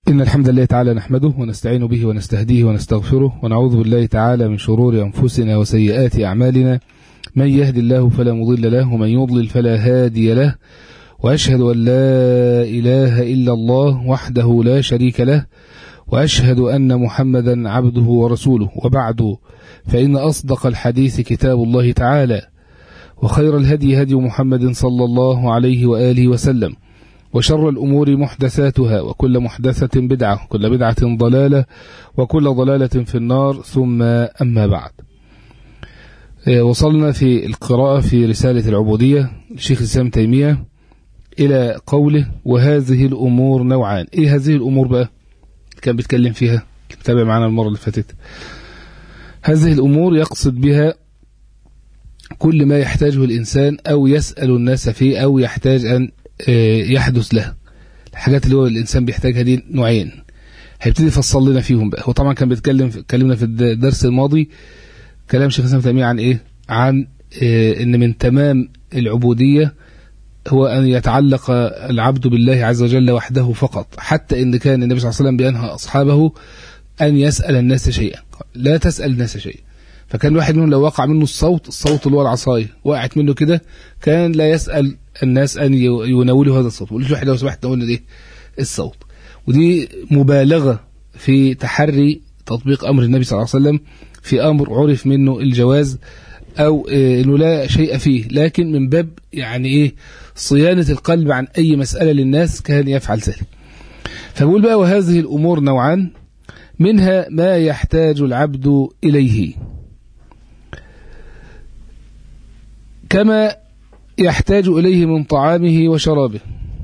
إن الحمد لله تعالى نحمده ونستعين به ونستهديه ونستغفره ونعوذ بالله تعالى من شرور أنفسنا وسيئات أعمالنا. من يهد الله فلا مضل له ومن يضلل فلا هادي له، وأشهد أن لا إله إلا الله وحده لا شريك له، وأشهد أن محمدا عبده ورسوله. وبعد، فإن أصدق الحديث كتاب الله تعالى، وخير الهدي هدي محمد صلى الله عليه وآله وسلم، وشر الأمور محدثاتها، وكل محدثة بدعة، وكل بدعة ضلالة، وكل ضلالة في النار. ثم أما بعد، وصلنا في القراءة في رسالة العبودية لشيخ الإسلام تيمية إلى قوله: وهذه الأمور نوعان. إيه هذه الأمور بقى؟ كان بيتكلم فيها، تابع معنا المرة اللي فاتت. هذه الأمور يقصد بها كل ما يحتاجه الإنسان أو يسأل الناس فيه أو يحتاج أن يحدث له. الحاجات اللي هو الإنسان بيحتاجها دي نوعين، هيبتدي يفصل لنا فيهم بقى. هو طبعا كان اتكلمنا في الدرس الماضي كلام شيخ الإسلام تيمية عن إيه؟ عن إن من تمام العبودية هو أن يتعلق العبد بالله عز وجل وحده فقط، حتى إن كان النبي صلى الله عليه وسلم بينهى أصحابه أن يسأل الناس شيئا، لا تسأل الناس شيئا. فكان الواحد منهم لو وقع منه الصوت اللي هو العصاية وقعت منه كده، كان لا يسأل الناس أن يناولوا هذا الصوت، وقلت له لو سمحت نقول إيه الصوت. ودي مبالغة في تحري تطبيق أمر النبي صلى الله عليه وسلم في أمر عرف منه الجواز أو إنه لا شيء فيه، لكن من باب يعني إيه صيانة القلب عن أي مسألة للناس كان يفعل ذلك. فبقول بقى: وهذه الأمور نوعان، منها ما يحتاج العبد إليه كما يحتاج إليه من طعامه وشرابه.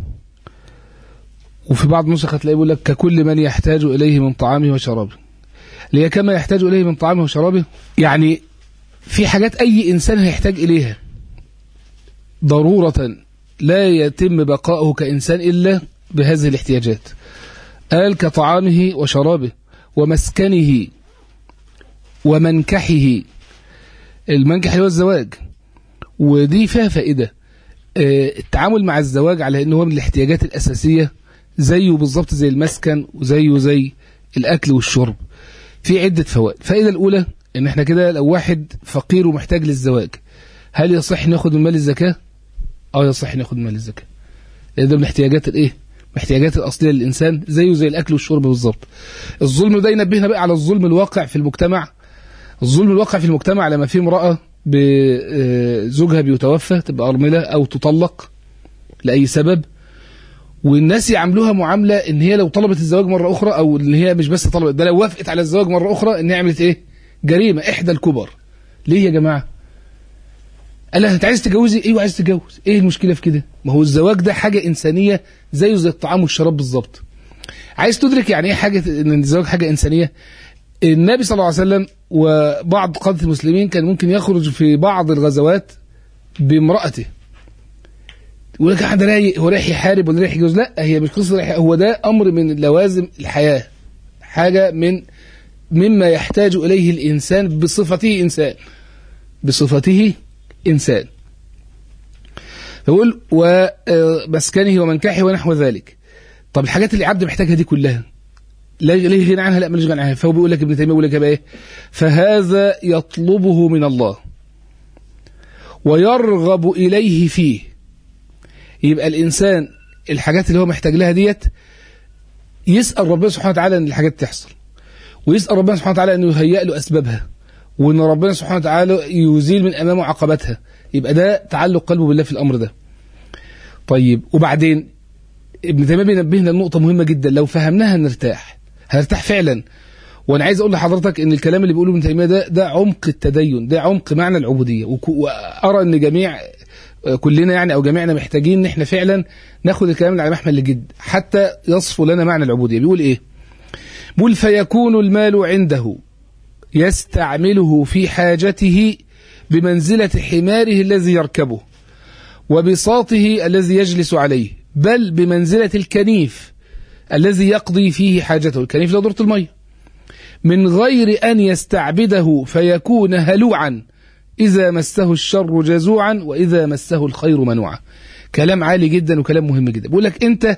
وفي بعض النسخ هتلاقيه يقول لك: ككل من يحتاج إليه من طعامه وشرابه. ليه كما يحتاج إليه من طعامه وشرابه؟ يعني في حاجات أي إنسان هيحتاج إليها ضرورة، لا يتم بقاؤه كإنسان إلا بهذه الاحتياجات. قال: كطعامه وشرابه ومسكنه ومنكحه. المنكح هو الزواج، ودي فيها فائدة. التعامل مع الزواج على أنه هو من الاحتياجات الأساسية، زيه بالضبط زي المسكن وزيه زي الأكل والشرب، في عدة فوائد. الفائدة الأولى إن احنا كده لو واحد فقير ومحتاج للزواج، هل يصح ناخد من مال الزكاة؟ يصح ناخد من مال الزكاة، لأن ده من الاحتياجات الاحتياجات الأصلية للإنسان، زيه زي الأكل والشرب بالضبط. الظلم ده ينبهنا بقى على الظلم الواقع في المجتمع. الظلم الواقع في المجتمع لما في امرأة بزوجها بيتوفى، تبقى أرملة أو تطلق لأي سبب، والناس يعملوها معاملة إن هي لو طلبت الزواج مرة أخرى، أو إن هي مش بس طلبت ده، لو وافقت على الزواج مرة أخرى إن هي عملت إيه؟ جريمة، إحدى الكبر. ليه يا جماعة؟ قال لها: أنت عايز تتجوزي؟ إيه عايز تتجوز؟ إيه المشكلة في كده؟ ما هو الزواج ده حاجة إنسانية زيه زي الطعام والشراب بالظبط. عايز تدرك يعني إيه حاجة إن الزواج حاجة إنسانية؟ النبي صلى الله عليه وسلم وبعض قادة المسلمين كان ممكن يخرج في بعض الغزوات بامرأته، يقول لك: حد رايق، هو رايح يحارب ولا رايح يتجوز؟ لا، هي مش قصة رايح، هو ده أمر من لوازم الحياة، حاجة مما يحتاج إليه الإنسان بصفته إنسان. يقول: ومسكنه ومنكحه ونحو ذلك. طب الحاجات اللي العبد محتاجها دي كلها ليه غنى عنها؟ لا، ماليش غنى عنها. فهو بيقول لك، ابن تيمية بيقول لك بقى ايه: فهذا يطلبه من الله ويرغب إليه فيه. يبقى الإنسان الحاجات اللي هو محتاج لها ديت يسأل ربنا سبحانه وتعالى أن الحاجات تحصل، ويسأل ربنا سبحانه وتعالى أنه يهيئ له أسبابها، وأن ربنا سبحانه وتعالى يزيل من أمامه عقباتها. يبقى ده تعلق قلبه بالله في الأمر ده. طيب، وبعدين ابن تيمية بينبهنا لنقطة مهمة جدا، لو فهمناها هنرتاح فعلا. وانا عايز اقول لحضرتك ان الكلام اللي بيقوله ابن تيمية ده عمق التدين، ده عمق معنى العبودية. وارى ان كلنا يعني او جميعنا محتاجين ان احنا فعلا ناخد الكلام اللي على محمل الجد حتى يصفو لنا معنى العبودية. بيقول ايه؟ بيقول: فيكون المال عنده يستعمله في حاجته بمنزلة حماره الذي يركبه وبساطه الذي يجلس عليه، بل بمنزلة الكنيف الذي يقضي فيه حاجته. الكنيف له دورة المية، من غير أن يستعبده فيكون هلوعا إذا مسه الشر جزوعا وإذا مسه الخير منوعا. كلام عالي جدا وكلام مهم جدا. بيقول لك أنت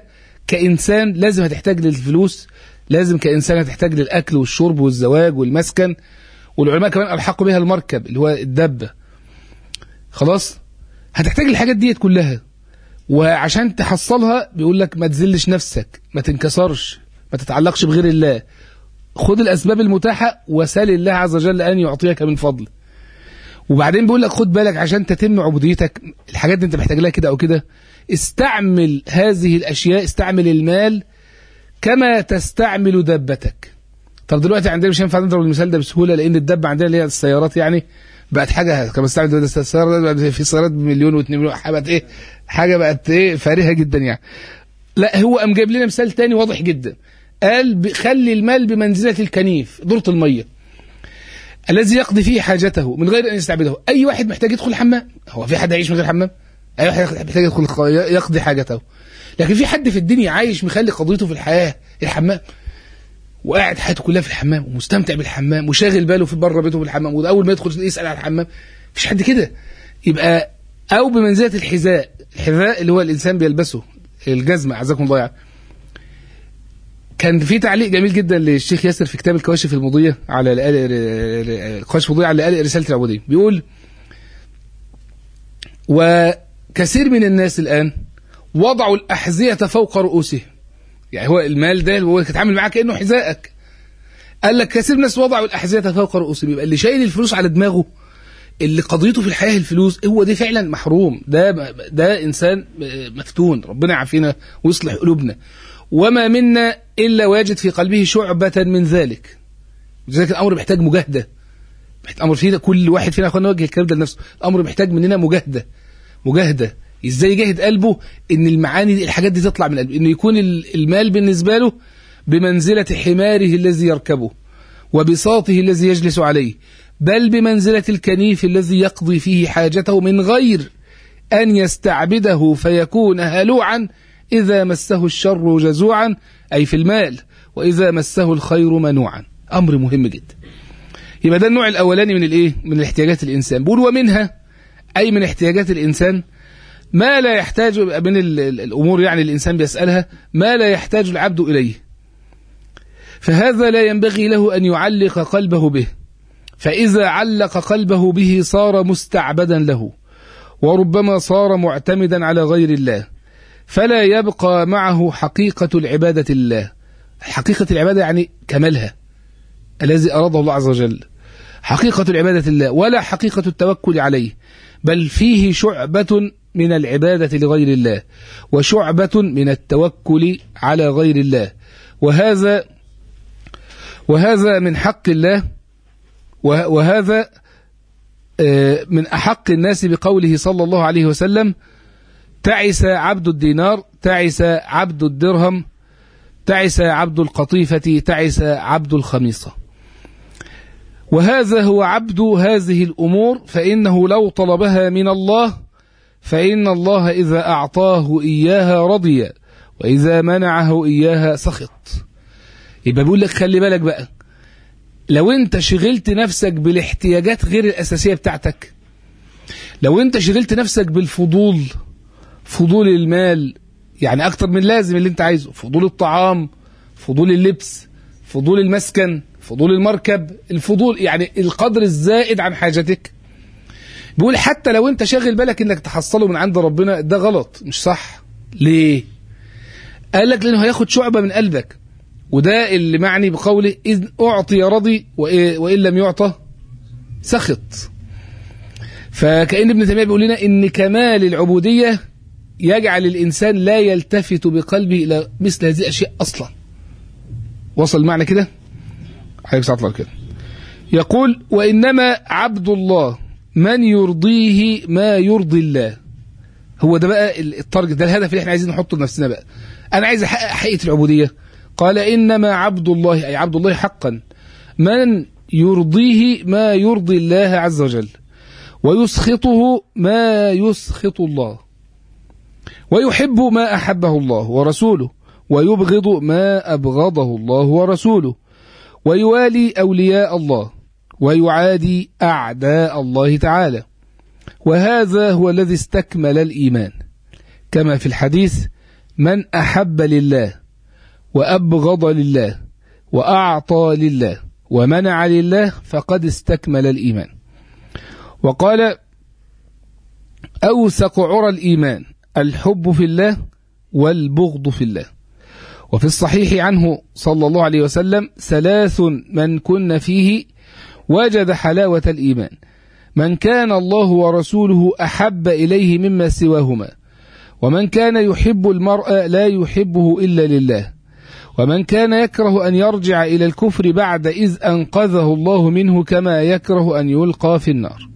كإنسان لازم هتحتاج للفلوس، لازم كإنسان هتحتاج للأكل والشرب والزواج والمسكن، والعلماء كمان ألحقوا بها المركب اللي هو الدابة. خلاص هتحتاج الحاجات ديت كلها، وعشان تحصلها بيقول لك ما تذلش نفسك، ما تنكسرش، ما تتعلقش بغير الله، خد الأسباب المتاحة وسال الله عز وجل أن يعطيك من فضل. وبعدين بيقول لك خد بالك عشان تتم عبوديتك، الحاجات دي انت محتاج لها كده او كده، استعمل هذه الاشياء، استعمل المال كما تستعمل دابتك. طب دلوقتي عندنا مش هينفع نضرب المثال ده بسهوله، لان الدابه عندنا اللي هي السيارات يعني بقت حاجه كما استعمل السياره، في سيارات بمليون و2 مليون، بقت ايه، حاجه بقت ايه فارهه جدا يعني. لا هو قام جايب لنا مثال تاني واضح جدا، قال خلي المال بمنزله الكنيف، دورة الميه الذي يقضي فيه حاجته من غير أن يستعبده. أي واحد محتاج يدخل الحمام، هو في حد يعيش من غير حمام؟ أي واحد محتاج يدخل يقضي حاجته، لكن في حد في الدنيا عايش مخلي قضيته في الحياة الحمام، وقاعد حياته كلها في الحمام ومستمتع بالحمام وشاغل باله في بره بيته بالحمام، وأول ما يدخل يسأل على الحمام، مفيش حد كده. يبقى أو بمنزلة الحذاء اللي هو الإنسان بيلبسه، الجزمة أعزكم الله يعني. كان في تعليق جميل جدا للشيخ ياسر في كتاب الكواشف المضية على الكواشف المضية على لآلئ رسالة العبودية، بيقول وكثير من الناس الآن وضعوا الأحذية فوق رؤوسهم، يعني هو المال ده هو تتعامل معاه كأنه حذائك. قال لك كثير من الناس وضعوا الأحذية فوق رؤوسهم، يبقى اللي شايل الفلوس على دماغه، اللي قضيته في الحياة الفلوس، هو ده فعلا محروم، ده إنسان مفتون، ربنا يعافينا ويصلح قلوبنا. وما منا إلا ويجد في قلبه شعبة من ذلك. لذلك الأمر محتاج مجاهدة، أمر فينا كل واحد فينا أخوانا نوجه الكلام ده لنفسه، الأمر محتاج مننا مجاهدة إزاي يجاهد قلبه إن المعاني دي الحاجات دي تطلع من قلبه، إنه يكون المال بالنسبة له بمنزلة حماره الذي يركبه وبساطه الذي يجلس عليه، بل بمنزلة الكنيف الذي يقضي فيه حاجته من غير أن يستعبده فيكون هلوعا إذا مسه الشر جزوعا، أي في المال، وإذا مسه الخير منوعا. أمر مهم جدا. يبقى ده النوع الأولاني من الإيه؟ من الاحتياجات الإنسان. بقول ومنها أي من احتياجات الإنسان ما لا يحتاج، من الأمور يعني الإنسان بيسألها ما لا يحتاج العبد إليه، فهذا لا ينبغي له أن يعلق قلبه به، فإذا علق قلبه به صار مستعبدا له، وربما صار معتمدا على غير الله، فلا يبقى معه حقيقة العبادة لله. حقيقة العبادة يعني كمالها الذي أراده الله عز وجل، حقيقة العبادة لله، ولا حقيقة التوكل عليه، بل فيه شعبة من العبادة لغير الله وشعبة من التوكل على غير الله، وهذا من حق الله، وهذا من أحق الناس بقوله صلى الله عليه وسلم تعس عبد الدينار، تعس عبد الدرهم، تعس عبد القطيفة، تعس عبد الخميصة. وهذا هو عبد هذه الأمور، فإنه لو طلبها من الله فإن الله إذا أعطاه إياها رضي، وإذا منعه إياها سخط. يبقى بيقول لك خلي بالك بقى، لو انت شغلت نفسك بالاحتياجات غير الأساسية بتاعتك، لو انت شغلت نفسك بالفضول، فضول المال يعني أكتر من لازم اللي انت عايزه، فضول الطعام، فضول اللبس، فضول المسكن، فضول المركب، الفضول يعني القدر الزائد عن حاجتك، بيقول حتى لو انت شاغل بالك انك تحصله من عند ربنا، ده غلط مش صح. ليه؟ قال لك لأنه هياخد شعبة من قلبك، وده اللي معني بقوله إذ أعطي رضي وإن لم يعطى سخط. فكأن ابن تيمية بيقول لنا إن كمال العبودية يجعل الإنسان لا يلتفت بقلبه إلى مثل هذه الأشياء أصلا. وصل المعنى كده؟ عليك ساعة الله كده. يقول وإنما عبد الله من يرضيه ما يرضي الله. هو ده بقى التارجت، ده الهدف اللي احنا عايزين نحطه لنفسنا بقى. أنا عايز أحقق حقيقة العبودية. قال إنما عبد الله، أي عبد الله حقا، من يرضيه ما يرضي الله عز وجل، ويسخطه ما يسخط الله، ويحب ما أحبه الله ورسوله، ويبغض ما أبغضه الله ورسوله، ويوالي أولياء الله، ويعادي أعداء الله تعالى. وهذا هو الذي استكمل الإيمان، كما في الحديث من أحب لله وأبغض لله وأعطى لله ومنع لله فقد استكمل الإيمان. وقال أوثق عرى الإيمان الحب في الله والبغض في الله. وفي الصحيح عنه صلى الله عليه وسلم 3 من كن فيه وجد حلاوة الإيمان: من كان الله ورسوله أحب إليه مما سواهما، ومن كان يحب المرء لا يحبه إلا لله، ومن كان يكره أن يرجع إلى الكفر بعد إذ أنقذه الله منه كما يكره أن يلقى في النار.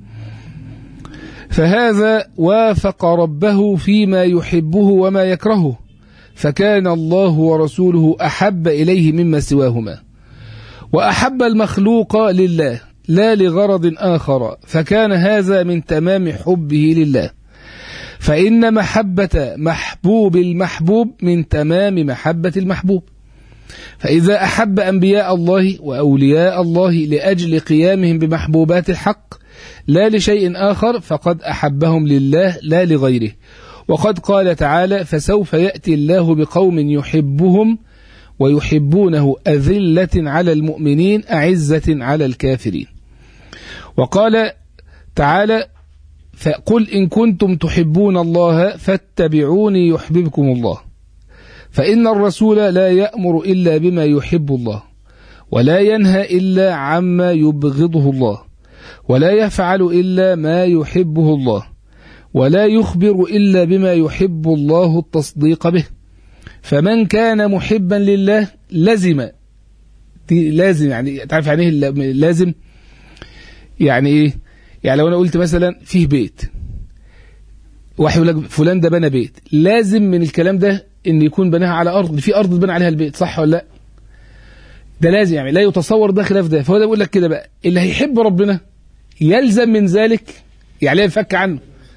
فهذا وافق ربه فيما يحبه وما يكرهه، فكان الله ورسوله أحب إليه مما سواهما، وأحب المخلوق لله لا لغرض آخر، فكان هذا من تمام حبه لله، فإن محبة محبوب المحبوب من تمام محبة المحبوب. فإذا أحب أنبياء الله وأولياء الله لأجل قيامهم بمحبوبات الحق لا لشيء آخر فقد أحبهم لله لا لغيره. وقد قال تعالى: فسوف يأتي الله بقوم يحبهم ويحبونه أذلة على المؤمنين أعزة على الكافرين. وقال تعالى: فقل إن كنتم تحبون الله فاتبعوني يحببكم الله. فإن الرسول لا يأمر إلا بما يحب الله، ولا ينهى إلا عما يبغضه الله، ولا يفعل إلا ما يحبه الله، ولا يخبر إلا بما يحب الله التصديق به. فمن كان محبا لله لازم يعني تعرف يعني ايه لازم؟ يعني ايه؟ يعني لو انا قلت مثلا فيه بيت، واحد يقول لك فلان ده بنى بيت، لازم من الكلام ده ان يكون بناها على ارض، في ارض بنى عليها البيت، صح ولا لا؟ ده لازم، يعني لا يتصور ده خلاف ده. فهو ده بيقول لك كده بقى، اللي هيحب ربنا يلزم من ذلك، يعني لا ينفك عنه،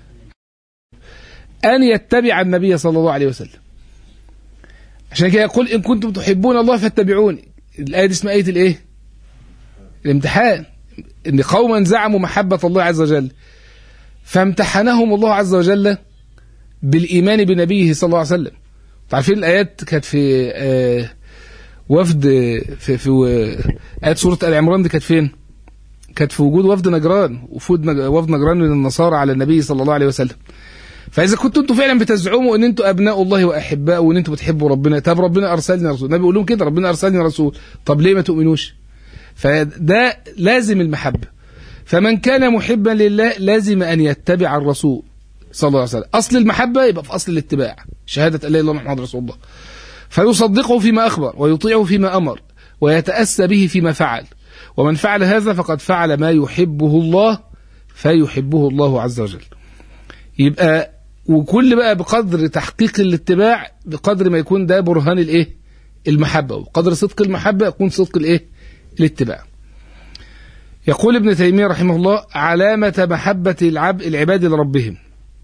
ان يتبع النبي صلى الله عليه وسلم. عشان كده يقول: إن كنتم تحبون الله فاتبعوني. الآية دي اسمها آية الإيه؟ الامتحان. إن قوما زعموا محبة الله عز وجل فامتحنهم الله عز وجل بالإيمان بنبيه صلى الله عليه وسلم. تعرفين الآيات كانت في وفد في آيات سورة آل عمران دي كانت فين؟ كانت في وجود وفد نجران، وفد نجران من النصارى على النبي صلى الله عليه وسلم. فإذا كنتوا انتوا فعلا بتزعموا ان انتوا أبناء الله وأحباء وان انتوا بتحبوا ربنا، طب ربنا أرسلني رسول، النبي بيقول لهم كده: ربنا أرسلني رسول، طب ليه ما تؤمنوش؟ فده لازم المحبة. فمن كان محبا لله لازم أن يتبع الرسول صلى الله عليه وسلم. أصل المحبة يبقى في أصل الاتباع، شهادة أن لا إله إلا الله محمد رسول الله، فيصدقه فيما أخبر ويطيعه فيما أمر ويتأسى به فيما فعل. ومن فعل هذا فقد فعل ما يحبه الله فيحبه الله عز وجل. يبقى وكل بقى بقدر تحقيق الاتباع بقدر ما يكون ده برهان الايه؟ المحبة. وقدر صدق المحبة يكون صدق الايه؟ الاتباع. يقول ابن تيمية رحمه الله: علامة محبة العباد لربهم.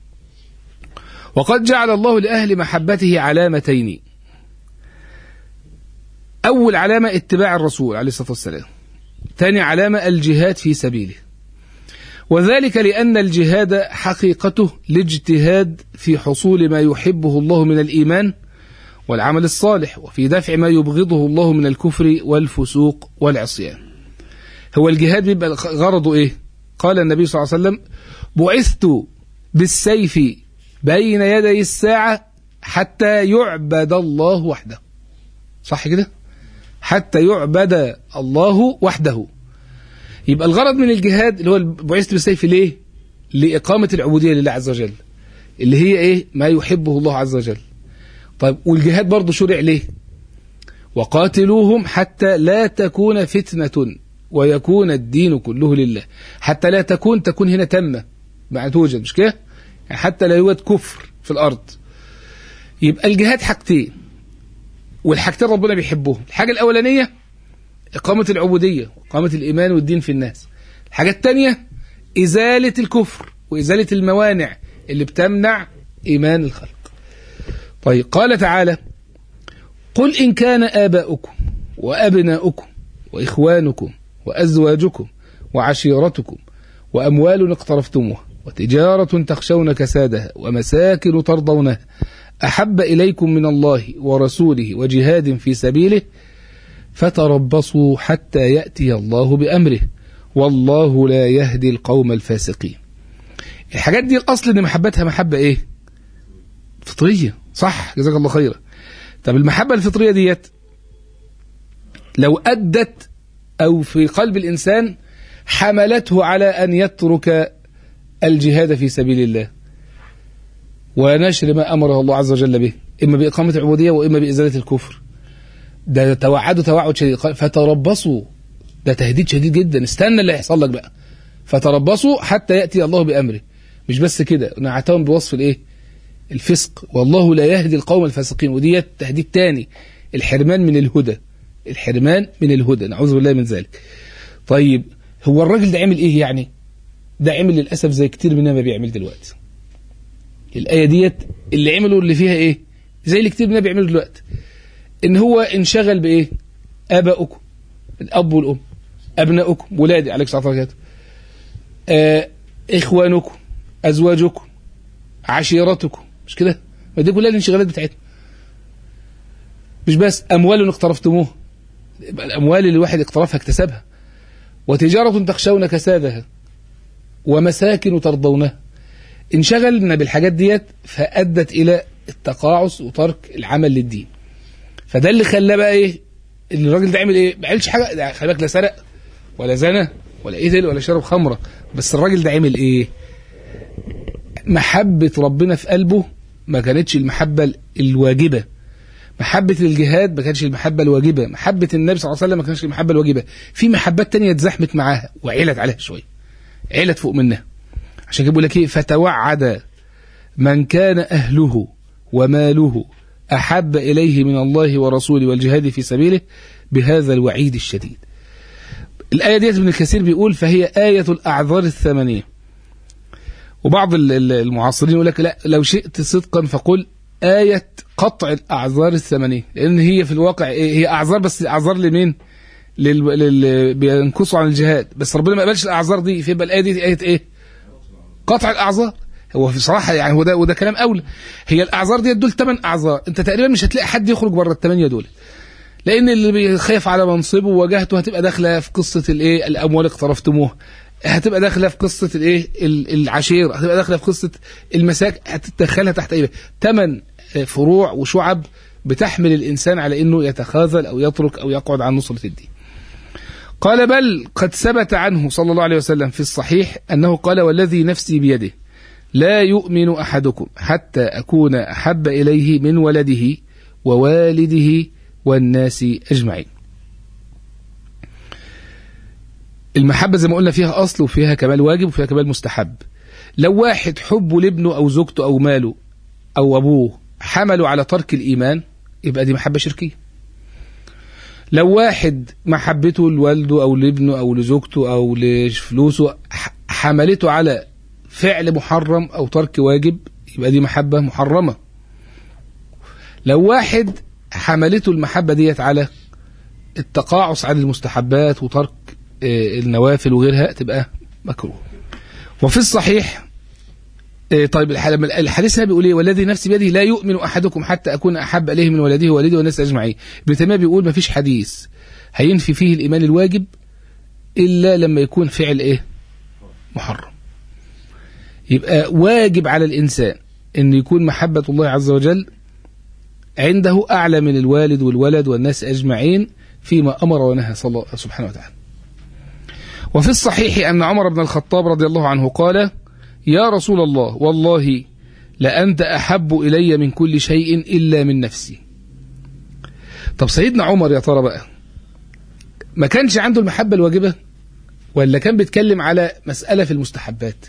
وقد جعل الله لأهل محبته علامتين: أول علامة اتباع الرسول عليه الصلاة والسلام، ثاني علامة الجهاد في سبيله. وذلك لأن الجهاد حقيقته الاجتهاد في حصول ما يحبه الله من الإيمان والعمل الصالح، وفي دفع ما يبغضه الله من الكفر والفسوق والعصيان. هو الجهاد بيبقى غرضه إيه؟ قال النبي صلى الله عليه وسلم: بعثت بالسيف بين يدي الساعة حتى يعبد الله وحده. صح كده؟ حتى يعبد الله وحده. يبقى الغرض من الجهاد اللي هو بعثت بالسيف ليه؟ لإقامة العبودية لله عز وجل، اللي هي إيه؟ ما يحبه الله عز وجل. طيب والجهاد برضه شرع ليه؟ وقاتلوهم حتى لا تكون فتنة ويكون الدين كله لله. حتى لا تكون هنا تامة مع توجد، مش كده؟ يعني حتى لا يوجد كفر في الأرض. يبقى الجهاد حاجتين، والحاجتين ربنا بيحبوهم. الحاجة الأولانية إقامة العبودية وإقامة الإيمان والدين في الناس. الحاجة الثانية إزالة الكفر وإزالة الموانع اللي بتمنع إيمان الخلق. طيب قال تعالى: قل إن كان آباؤكم وأبناؤكم وإخوانكم وأزواجكم وعشيرتكم وأموال اقترفتموها وتجارة تخشون كسادها ومساكن ترضونها أحب إليكم من الله ورسوله وجهاد في سبيله فتربصوا حتى يأتي الله بأمره والله لا يهدي القوم الفاسقين. الحاجات دي الأصل إن محبتها محبة إيه؟ فطرية. صح، جزاك الله خيرا. طب المحبة الفطرية ديت لو أدت أو في قلب الإنسان حملته على أن يترك الجهاد في سبيل الله ونشر ما أمره الله عز وجل به، إما بإقامة العبودية وإما بإزالة الكفر، ده توعدوا توعد شديد. فتربصوا، ده تهديد شديد جدا، استنى اللي هيحصل لك بقى. فتربصوا حتى يأتي الله بأمره. مش بس كده، نعتهم بوصف الإيه؟ الفسق، والله لا يهدي القوم الفاسقين، ودي تهديد تاني، الحرمان من الهدى، الحرمان من الهدى، نعوذ بالله من ذلك. طيب هو الراجل ده عمل إيه يعني؟ ده عمل للأسف زي كتير مننا ما بيعمل دلوقتي. الآية ديت اللي عملوا اللي فيها إيه؟ زي اللي كتير مننا بيعملوا دلوقتي، إن هو انشغل بإيه؟ آباؤكم، الأب والأم، أبناؤكم، ولادي عليك الصلاة والسلام، إخوانكم، أزواجكم، عشيرتكم، مش كده؟ ما دي كلها الانشغالات بتاعتنا. مش بس أموال اقترفتموها، يبقى الأموال اللي الواحد اقترفها اكتسبها. وتجارة تخشون كسادها ومساكن ترضونها. انشغلنا بالحاجات ديت فأدت إلى التقاعس وترك العمل للدين. فده اللي خلاه بقى إيه؟ اللي الراجل ده عمل إيه؟ ما عملش حاجة، خلي بالك، لا سرق ولا زنى ولا قتل ولا شرب خمرة، بس الراجل ده عمل إيه؟ محبة ربنا في قلبه ما كانتش المحبة الواجبة، محبة الجهاد ما كانتش المحبة الواجبة، محبة النبي صلى الله عليه وسلم ما كانتش المحبة الواجبة، في محبات تانية اتزحمت معاها وعيلت عليها شوية، عيلت فوق منها. عشان كده بيقول لك ايه؟ فتوعد من كان أهله وماله أحب إليه من الله ورسوله والجهاد في سبيله بهذا الوعيد الشديد. الآية ديت ابن كثير بيقول فهي آية الأعذار الثمانية. وبعض المعاصرين يقول لك لا، لو شئت صدقا فقل آية قطع الأعذار الثمانية، لأن هي في الواقع إيه؟ هي أعذار، بس أعذار لمين؟ بينقصوا عن الجهاد، بس ربنا ما قبلش الأعذار دي، فيبقى الآية دي آية إيه؟ قطع الأعذار. هو في صراحة يعني وده كلام أولى. هي الأعذار دي دول 8 أعذار، أنت تقريبا مش هتلاقي حد يخرج بره ال8 دول، لأن اللي بيخاف على منصبه ووجهته هتبقى داخلة في قصة الإيه؟ الأموال اقترفتموها، هتبقى داخلة في قصة الإيه؟ العشيرة، هتبقى داخلة في قصة المساك، هتدخلها تحت إيه؟ 8 فروع وشعب بتحمل الإنسان على إنه يتخاذل أو يترك أو يقعد عن نصرة الدين. قال بل قد ثبت عنه صلى الله عليه وسلم في الصحيح أنه قال والذي نفسي بيده لا يؤمن أحدكم حتى أكون أحب إليه من ولده ووالده والناس أجمعين. المحبة زي ما قلنا فيها أصل وفيها كمال واجب وفيها كمال مستحب. لو واحد حبه لابنه أو زوجته أو ماله أو أبوه حملوا على ترك الإيمان يبقى دي محبة شركية. لو واحد محبته لوالده أو لابنه أو لزوجته أو لفلوسه حملته على فعل محرم أو ترك واجب يبقى دي محبة محرمة. لو واحد حملته المحبة ديت على التقاعس عن المستحبات وترك النوافل وغيرها تبقى مكروه. وفي الصحيح طيب الحديث هنا بيقول ايه؟ والذي نفسي بيده لا يؤمن احدكم حتى اكون احب اليه من ولده ووالده والناس اجمعين. ابن تيميه بيقول ما فيش حديث هينفي فيه الايمان الواجب الا لما يكون فعل ايه؟ محرم. يبقى واجب على الانسان ان يكون محبه الله عز وجل عنده اعلى من الوالد والولد والناس اجمعين فيما امر ونهى صلى الله سبحانه وتعالى. وفي الصحيح ان عمر بن الخطاب رضي الله عنه قال يا رسول الله والله لأنت أحب إلي من كل شيء إلا من نفسي. طب سيدنا عمر يا ترى بقى ما كانش عنده المحبة الواجبة ولا كان بيتكلم على مسألة في المستحبات؟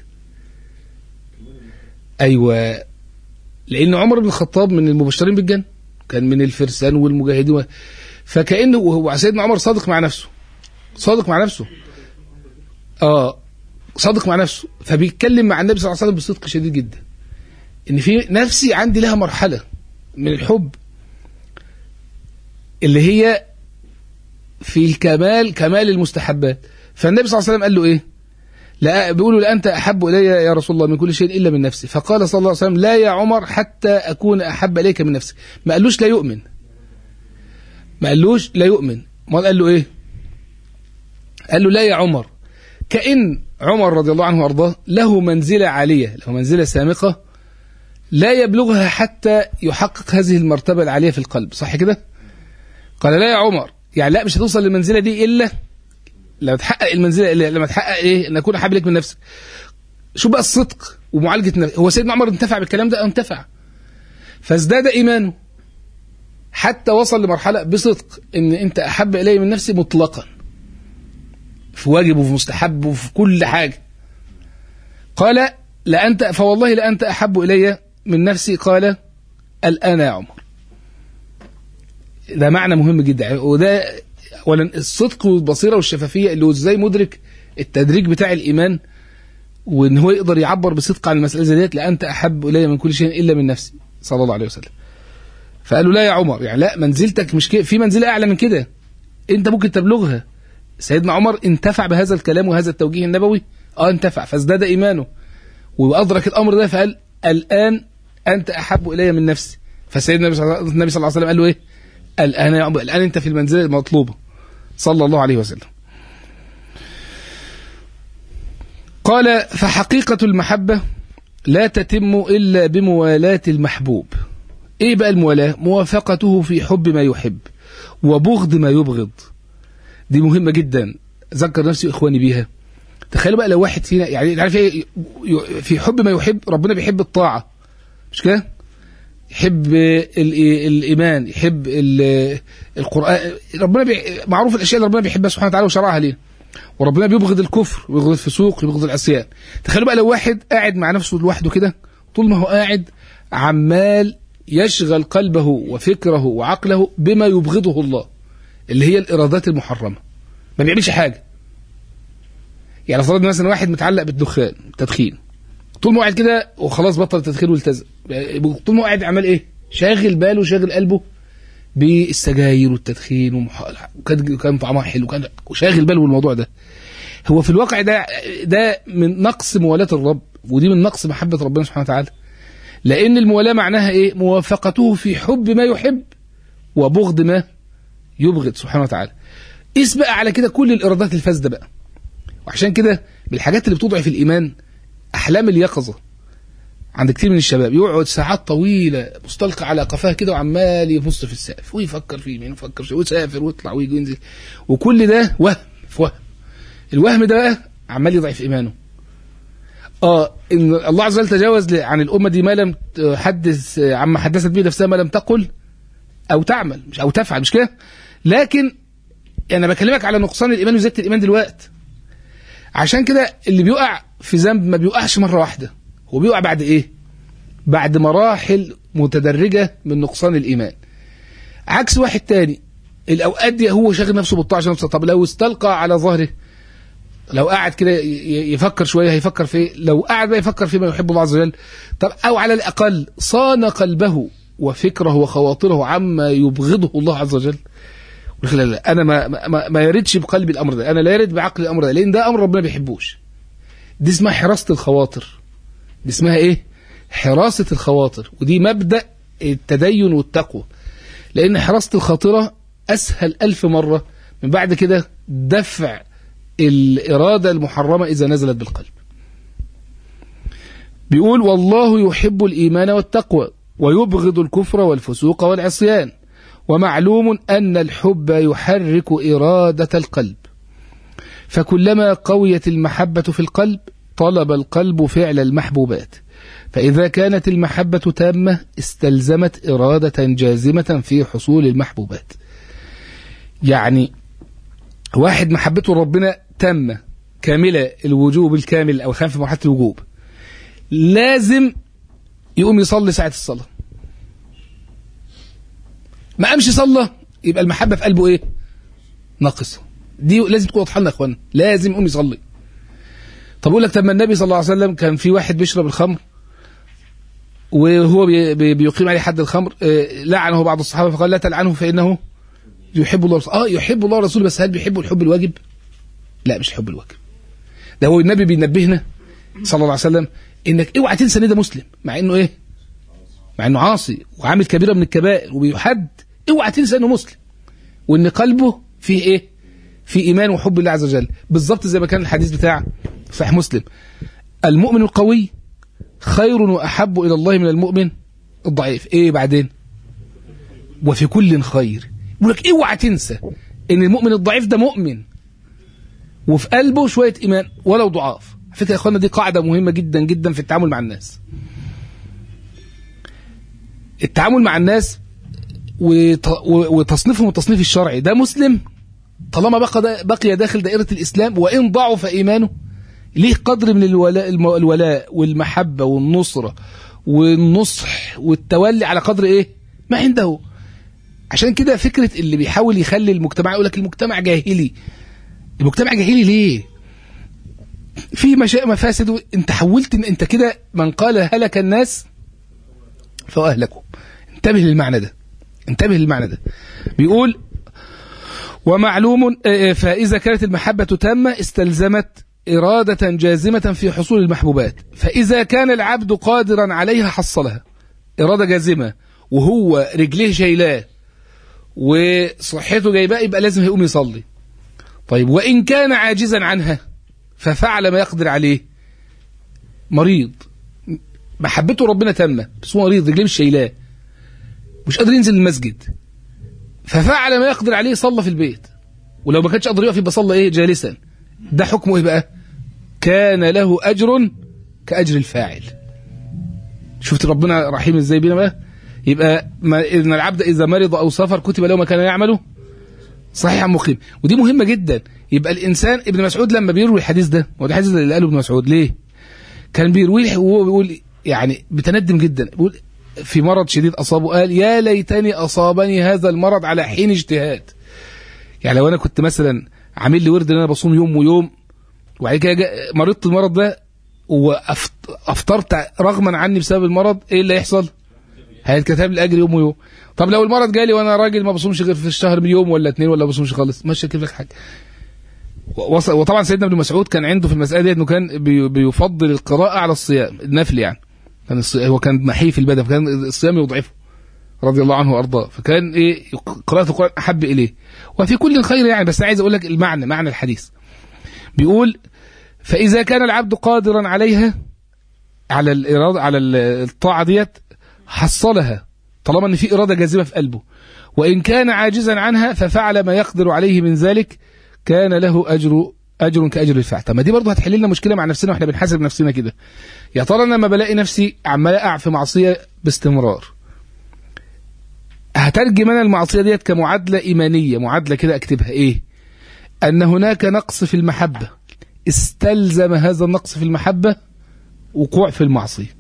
أيوة، لأن عمر بن الخطاب من المبشرين بالجنة، كان من الفرسان والمجاهدين، فكأنه وهو سيدنا عمر صادق مع نفسه، صادق مع نفسه صادق مع نفسه، فبيتكلم مع النبي صلى الله عليه وسلم بصدق شديد جدا ان في نفسي عندي لها مرحلة من الحب اللي هي في الكمال، كمال المستحبات. فالنبي صلى الله عليه وسلم قال له ايه؟ لا بيقولوا لا أنت أحب إلي يا رسول الله من كل شيء إلا من نفسي. فقال صلى الله عليه وسلم لا يا عمر حتى أكون أحب إليك من نفسي. ما قالوش لا يؤمن، ما قالوش لا يؤمن، ما قال له إيه؟ قال له لا يا عمر، كأن عمر رضي الله عنه وأرضاه له منزلة عالية، له منزلة سامقة لا يبلغها حتى يحقق هذه المرتبة العالية في القلب، صح كده؟ قال لا يا عمر، يعني لا مش هتوصل للمنزلة دي إلا لما تحقق المنزلة، لما تحقق إيه؟ أن أكون أحب لك من نفسك. شو بقى الصدق ومعالجة نفسه. هو سيدنا عمر انتفع بالكلام ده، انتفع فازداد إيمانه حتى وصل لمرحلة بصدق إن أنت أحب إلي من نفسي مطلقا، في واجب وفي مستحب وفي كل حاجة. قال لا أنت، فوالله لا أنت أحب إلي من نفسي. قال الآن يا عمر. ده معنى مهم جدا، وده أولا الصدق والبصيرة والشفافية اللي هو ازاي مدرك التدريج بتاع الإيمان، وإن هو يقدر يعبر بصدق عن المسألة زي ديت. لا أنت أحب إلي من كل شيء إلا من نفسي صلى الله عليه وسلم. فقالوا لا يا عمر، يعني لا منزلتك مش كده، في منزلة أعلى من كده أنت ممكن تبلغها. سيدنا عمر انتفع بهذا الكلام وهذا التوجيه النبوي، انتفع فازداد إيمانه وأدرك الأمر ده، فقال الآن أنت أحب إلي من نفسي. فسيدنا النبي صلى الله عليه وسلم قال له إيه؟ الآن يا عمر، الآن أنت في المنزلة المطلوبة صلى الله عليه وسلم. قال فحقيقة المحبة لا تتم إلا بموالاة المحبوب. إيه بقى الموالاة؟ موافقته في حب ما يحب وبغض ما يبغض. دي مهمة جدا، ذكر نفسي إخواني بيها. تخيلوا بقى لو واحد فينا يعني عارف ايه في حب ما يحب، ربنا بيحب الطاعة مش كده، يحب الإيمان، يحب القرآن، ربنا معروف الأشياء اللي ربنا بيحبها سبحانه وتعالى وشرعها لنا، وربنا بيبغض الكفر ويبغض الفسوق ويبغض العصيان. تخيلوا بقى لو واحد قاعد مع نفسه لوحده كده، طول ما هو قاعد عمال يشغل قلبه وفكره وعقله بما يبغضه الله، اللي هي الإرادات المحرمة، ما بيعملش حاجة. يعني فرض مثلا واحد متعلق بالدخان، التدخين، طول ما قاعد كده وخلاص بطل التدخين والتزم، طول ما قاعد عمال ايه؟ شاغل باله وشاغل قلبه بالسجاير والتدخين وكان طعمها حلو، وشاغل باله بالموضوع ده. هو في الواقع ده من نقص موالاة الرب، ودي من نقص محبة ربنا سبحانه وتعالى، لأن الموالاة معناها ايه؟ موافقته في حب ما يحب وبغض ما يبغض سبحانه وتعالى. قيس بقى على كده كل الإرادات الفاسدة بقى. وعشان كده بالحاجات اللي بتضعف الإيمان أحلام اليقظة عند كتير من الشباب، يقعد ساعات طويلة مستلقى على قفاه كده وعمال يبص في السقف ويفكر فيه مين، يفكر فيه ويسافر ويطلع ويجي وينزل، وكل ده وهم في وهم. الوهم ده بقى عمال يضعف إيمانه. إن الله عز وجل تجاوز عن الأمة دي ما لم تحدث عما حدثت به نفسها، ما لم تقل أو تعمل، مش أو تفعل، مش كده. لكن أنا بكلمك على نقصان الإيمان وزيادة الإيمان دلوقتي. عشان كده اللي بيقع في ذنب ما بيقعش مرة واحدة، هو بيقع بعد إيه؟ بعد مراحل متدرجة من نقصان الإيمان. عكس واحد تاني الأوقات دي هو شاغل نفسه بالطاعة نفسه. طب لو استلقى على ظهره، لو قعد كده يفكر شوية، هيفكر في إيه؟ لو قعد بقى يفكر فيما يحب الله عز وجل، طب أو على الأقل صان قلبه وفكره وخواطره عما يبغضه الله عز وجل. لا لا، أنا ما يردش بقلبي الأمر ده، أنا لا يرد بعقلي الأمر ده، لأن ده أمر ربنا بيحبوش. دي اسمها حراسة الخواطر. دي اسمها إيه؟ حراسة الخواطر، ودي مبدأ التدين والتقوى. لأن حراسة الخاطرة أسهل 1000 مرة من بعد كده دفع الإرادة المحرمة إذا نزلت بالقلب. بيقول والله يحب الإيمان والتقوى ويبغض الكفر والفسوق والعصيان، ومعلوم أن الحب يحرك إرادة القلب، فكلما قويت المحبة في القلب طلب القلب فعل المحبوبات، فإذا كانت المحبة تامة استلزمت إرادة جازمة في حصول المحبوبات. يعني واحد محبته ربنا تامة كاملة، الوجوب الكامل أو خلف مرحلة الوجوب، لازم يقوم يصلي ساعة الصلاة. ما قامش صلى يبقى المحبة في قلبه ايه؟ ناقصة. دي لازم تكون واضحة لنا يا اخوانا، لازم يقوم يصلي. طب اقول لك، طب ما النبي صلى الله عليه وسلم كان في واحد بيشرب الخمر وهو بيقيم عليه حد الخمر، لعنه بعض الصحابة فقال لا تلعنه فإنه يحب الله ورسوله. يحب الله ورسوله، بس هل بيحبه الحب الواجب؟ لا، مش الحب الواجب. ده هو النبي بينبهنا صلى الله عليه وسلم انك اوعى تنسى ان ده مسلم، مع انه ايه؟ مع انه عاصي وعامل كبيره من الكبائر وبيحد، اوعى تنسى انه مسلم وان قلبه فيه ايه؟ في ايمان وحب الله عز وجل، بالظبط زي ما كان الحديث بتاع صحيح مسلم: المؤمن القوي خير واحب الى الله من المؤمن الضعيف. ايه بعدين؟ وفي كل خير. بيقول لك اوعى تنسى ان المؤمن الضعيف ده مؤمن وفي قلبه شويه ايمان ولو ضعاف. على فكره يا اخوانا دي قاعده مهمه جدا جدا في التعامل مع الناس. التعامل مع الناس وتصنيفهم التصنيف الشرعي، ده مسلم طالما بقي داخل دائره الاسلام، وان ضعف ايمانه ليه قدر من الولاء والمحبه والنصره والنصح والتولي على قدر ايه؟ ما عنده. عشان كده فكره اللي بيحاول يخلي المجتمع، يقول لك المجتمع جاهلي. المجتمع جاهلي ليه؟ في مفاسد. انت حولت ان انت كده من قال هلك الناس فهو اهلكوا. انتبه للمعنى ده، انتبه للمعنى ده. بيقول: ومعلوم فإذا كانت المحبة تامة استلزمت إرادة جازمة في حصول المحبوبات، فإذا كان العبد قادرا عليها حصلها. إرادة جازمة وهو رجليه شايلاه وصحته جايباه، يبقى لازم هيقوم يصلي. طيب وإن كان عاجزا عنها ففعل ما يقدر عليه. مريض محبته ربنا تامة بس هو مريض، رجليه مش شايلاه، مش قادر ينزل المسجد، ففعل ما يقدر عليه، صلى في البيت. ولو ما كانش قادر يقف يبقى صلى ايه؟ جالسا. ده حكمه ايه بقى؟ كان له اجر كاجر الفاعل. شفت ربنا رحيم ازاي بينا بقى؟ يبقى ان العبد اذا مرض او سافر كتب له ما كان يعمله صحيحا مقيم. ودي مهمه جدا. يبقى الانسان، ابن مسعود لما بيروي الحديث ده، وده الحديث اللي قاله ابن مسعود ليه؟ كان بيرويه وهو بيقول يعني بتندم جدا، بيقول في مرض شديد أصابه، قال: يا ليتني أصابني هذا المرض على حين اجتهاد. يعني لو أنا كنت مثلا عامل لي ورد إن أنا بصوم يوم ويوم، وبعد كده مرضت المرض ده وأفطرت رغما عني بسبب المرض، إيه اللي هيحصل؟ هيتكتب لي أجر يوم ويوم. طب لو المرض جالي وأنا راجل ما بصومش غير في الشهر بيوم ولا اتنين ولا بصومش خالص، مش هكتب لك حاجة. وطبعا سيدنا ابن مسعود كان عنده في المسألة دي إنه كان بيفضل القراءة على الصيام النفل. يعني هو كان محيي في البدن، فكان الصيام يضعفه رضي الله عنه وارضاه، فكان ايه؟ قراءة القرآن احب اليه. وفي كل خير يعني. بس عايز اقول لك المعنى، معنى الحديث. بيقول: فاذا كان العبد قادرا عليها، على الاراده، على الطاعه ديت، حصلها طالما ان في اراده جازمه في قلبه. وان كان عاجزا عنها ففعل ما يقدر عليه من ذلك كان له اجر كاجر الفاعل. طب ما دي برضه هتحل لنا مشكله مع نفسنا واحنا بنحاسب نفسنا كده. يا ترى انا لما بلاقي نفسي عمال اقع في معصيه باستمرار، هترجم انا المعصيه ديت كمعادله ايمانيه، معادله كده اكتبها ايه؟ ان هناك نقص في المحبه، استلزم هذا النقص في المحبه وقوع في المعصيه.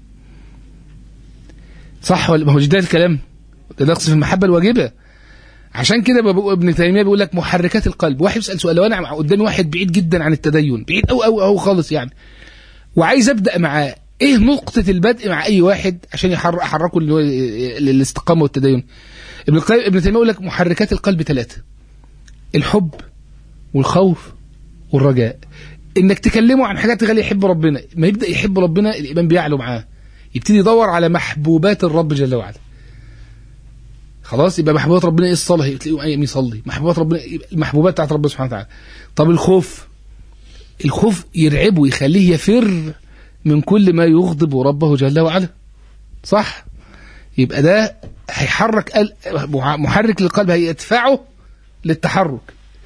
صح ولا ما هو ده الكلام؟ ده نقص في المحبه الواجبه. عشان كده ابن تيميه بيقول لك محركات القلب. واحد يسال سؤال: لو انا قدامي واحد بعيد جدا عن التدين، بعيد أو خالص يعني، وعايز ابدا معاه، ايه نقطه البدء مع اي واحد عشان احركه للاستقامه والتدين؟ ابن تيميه يقول لك محركات القلب 3: الحب والخوف والرجاء. انك تكلمه عن حاجات تخليه يحب ربنا، ما يبدا يحب ربنا الايمان بيعلو معاه، يبتدي يدور على محبوبات الرب جل وعلا. خلاص يبقى محبوبات ربنا ايه؟ الصلاه، تلاقيه قايم يصلي. محبوبات ربنا، المحبوبات بتاعت ربنا سبحانه وتعالى. طب الخوف يرعبه، يخليه يفر من كل ما يغضب ربه جل وعلا. صح؟ يبقى ده هيحرك محرك للقلب، هيدفعه للتحرك.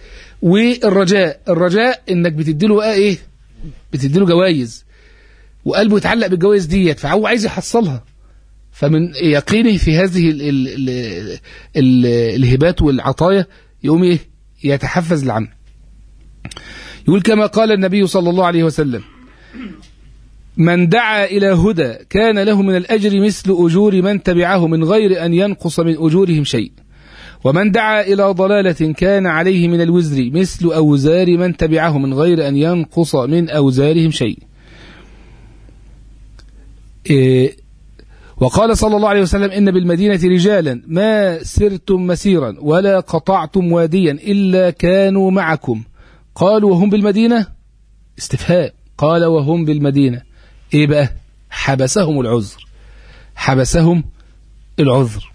والرجاء انك بتديله بقى ايه؟ بتديله جوائز، وقلبه يتعلق بالجوائز ديت، فهو عايز يحصلها. فمن يقينه في هذه الهبات والعطايا يقوم ايه؟ يتحفز العمل. يقول: كما قال النبي صلى الله عليه وسلم: من دعا إلى هدى كان له من الأجر مثل أجور من تبعه من غير أن ينقص من أجورهم شيء، ومن دعا إلى ضلالة كان عليه من الوزر مثل أوزار من تبعه من غير أن ينقص من أوزارهم شيء. وقال صلى الله عليه وسلم: إن بالمدينة رجالا ما سرتم مسيرا ولا قطعتم واديا إلا كانوا معكم. قالوا: وهم بالمدينة؟ استفهام. قال وهم بالمدينة إيه بقى؟ حبسهم العذر. حبسهم العذر.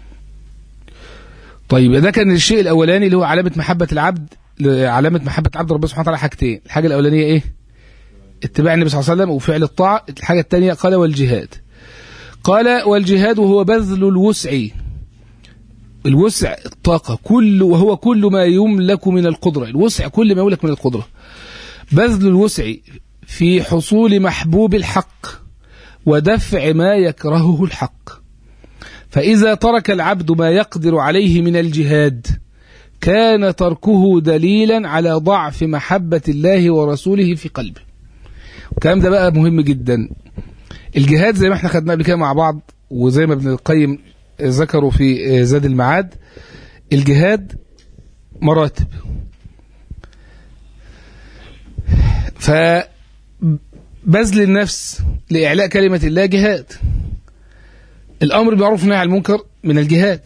طيب ده كان الشيء الأولاني اللي هو علامة محبة العبد. علامة محبة عبد ربنا سبحانه وتعالى حاجتين. الحاجة الأولانية إيه؟ اتباع النبي صلى الله عليه وسلم وفعل الطاعة. الحاجة الثانية قال والجهاد. قال والجهاد وهو بذل الوسع. الوسع الطاقة وهو كل ما يملك من القدرة. الوسع كل ما يملك من القدرة. بذل الوسع في حصول محبوب الحق ودفع ما يكرهه الحق. فإذا ترك العبد ما يقدر عليه من الجهاد كان تركه دليلا على ضعف محبة الله ورسوله في قلبه. الكلام ده بقى مهم جدا. الجهاد زي ما احنا خدناه قبل كده مع بعض وزي ما ابن القيم ذكروا في زاد المعاد، الجهاد مراتب. فبذل النفس لإعلاء كلمة الله جهاد. الأمر بالمعروف والنهي عن المنكر من الجهاد.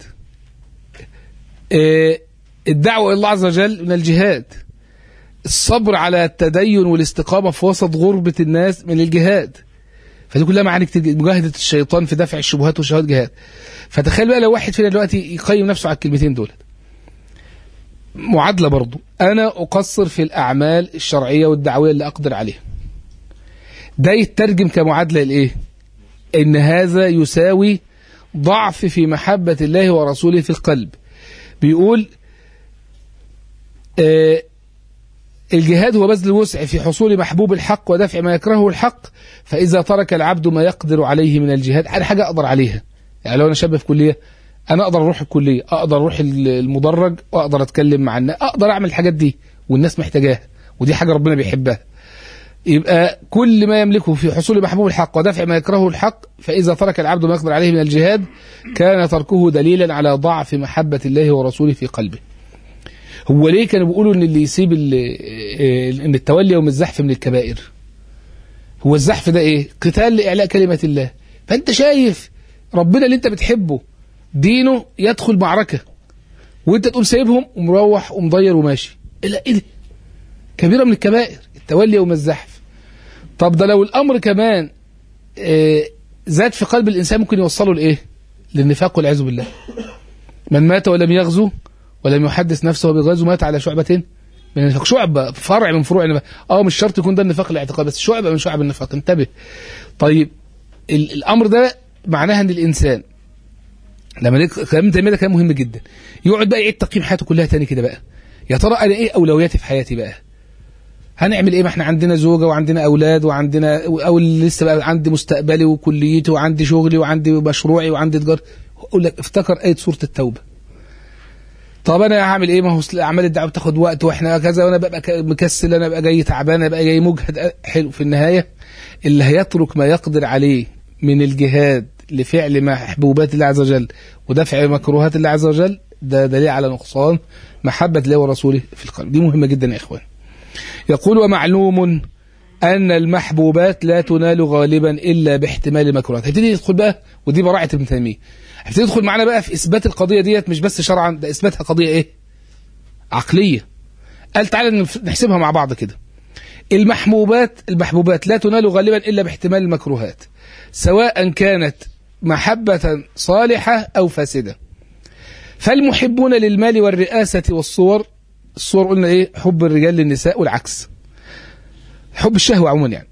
الدعوة إلى الله عز وجل من الجهاد. الصبر على التدين والاستقامة في وسط غربة الناس من الجهاد. فدي كلها معاني كتير. مجاهدة الشيطان في دفع الشبهات والشهوات جهاد. فتخيل بقى لو واحد فينا دلوقتي يقيم نفسه على الكلمتين دول. معادلة برضو، أنا أقصر في الأعمال الشرعية والدعوية اللي أقدر عليها. ده يترجم كمعادلة الإيه؟ إن هذا يساوي ضعف في محبة الله ورسوله في القلب. بيقول الجهاد هو بذل الوسع في حصول محبوب الحق ودفع ما يكرهه الحق. فإذا ترك العبد ما يقدر عليه من الجهاد، أنا حاجة أقدر عليها. يعني لو أنا شاب في كلية أنا أقدر أروح الكلية، أقدر أروح المدرج، وأقدر أتكلم مع الناس، أقدر أعمل الحاجات دي والناس محتاجاها، ودي حاجة ربنا بيحبها. يبقى كل ما يملكه في حصول محبوب الحق ودفع ما يكرهه الحق. فإذا ترك العبد ما يقدر عليه من الجهاد كان تركه دليلا على ضعف محبة الله ورسوله في قلبه. هو ليه كانوا بيقولوا ان اللي يسيب ان التولي يوم الزحف من الكبائر؟ هو الزحف ده ايه؟ قتال لإعلاء كلمة الله. فانت شايف ربنا اللي انت بتحبه دينه يدخل معركة وانت تقول سايبهم ومروح ومضير وماشي. ايه ده؟ كبيرة من الكبائر التولي يوم الزحف. طب ده لو الامر كمان زاد في قلب الانسان ممكن يوصله لايه؟ للنفاق والعياذ بالله. من مات ولم يغزو ولم يحدث نفسه بغزو مات على شعبة من النفاق. شعبة فرع من فروع النفاق. مش شرط يكون ده النفاق الاعتقاد، بس شعبة من شعب النفاق. انتبه. طيب الامر ده معناها ان الانسان لما كلام تيمية ده كلام مهم جدا، يقعد بقى يعيد تقييم حياته كلها تاني كده بقى. يا ترى انا ايه اولوياتي في حياتي بقى؟ هنعمل ايه؟ ما احنا عندنا زوجة وعندنا اولاد وعندنا او لسه بقى عندي مستقبلي وكليتي وعندي شغلي وعندي مشروعي وعندي تجارة. اقول لك افتكر آية سورة التوبة. طب انا هعمل ايه؟ ما هو اعمال الدعوه بتاخد وقت واحنا كذا، وانا ببقى مكسل، انا ببقى جاي تعبان، انا ببقى جاي مجهد. حلو. في النهايه اللي هيترك ما يقدر عليه من الجهاد لفعل محبوبات الله عز وجل ودفع مكروهات الله عز وجل ده دليل على نقصان محبه الله ورسوله في القلب. دي مهمه جدا يا اخوان. يقول ومعلوم ان المحبوبات لا تنال غالبا الا باحتمال المكروهات. هيبتدي يدخل بقى، ودي براعه ابن تيميه، هتدخل معنا بقى في إثبات القضية ديت مش بس شرعا، ده إثباتها قضية إيه؟ عقلية. قال تعالى نحسبها مع بعض كده. المحبوبات لا تنال غالبا إلا باحتمال المكروهات، سواء كانت محبة صالحة أو فاسدة. فالمحبون للمال والرئاسة والصور، الصور قلنا إيه؟ حب الرجال للنساء والعكس، حب الشهوة عموما يعني.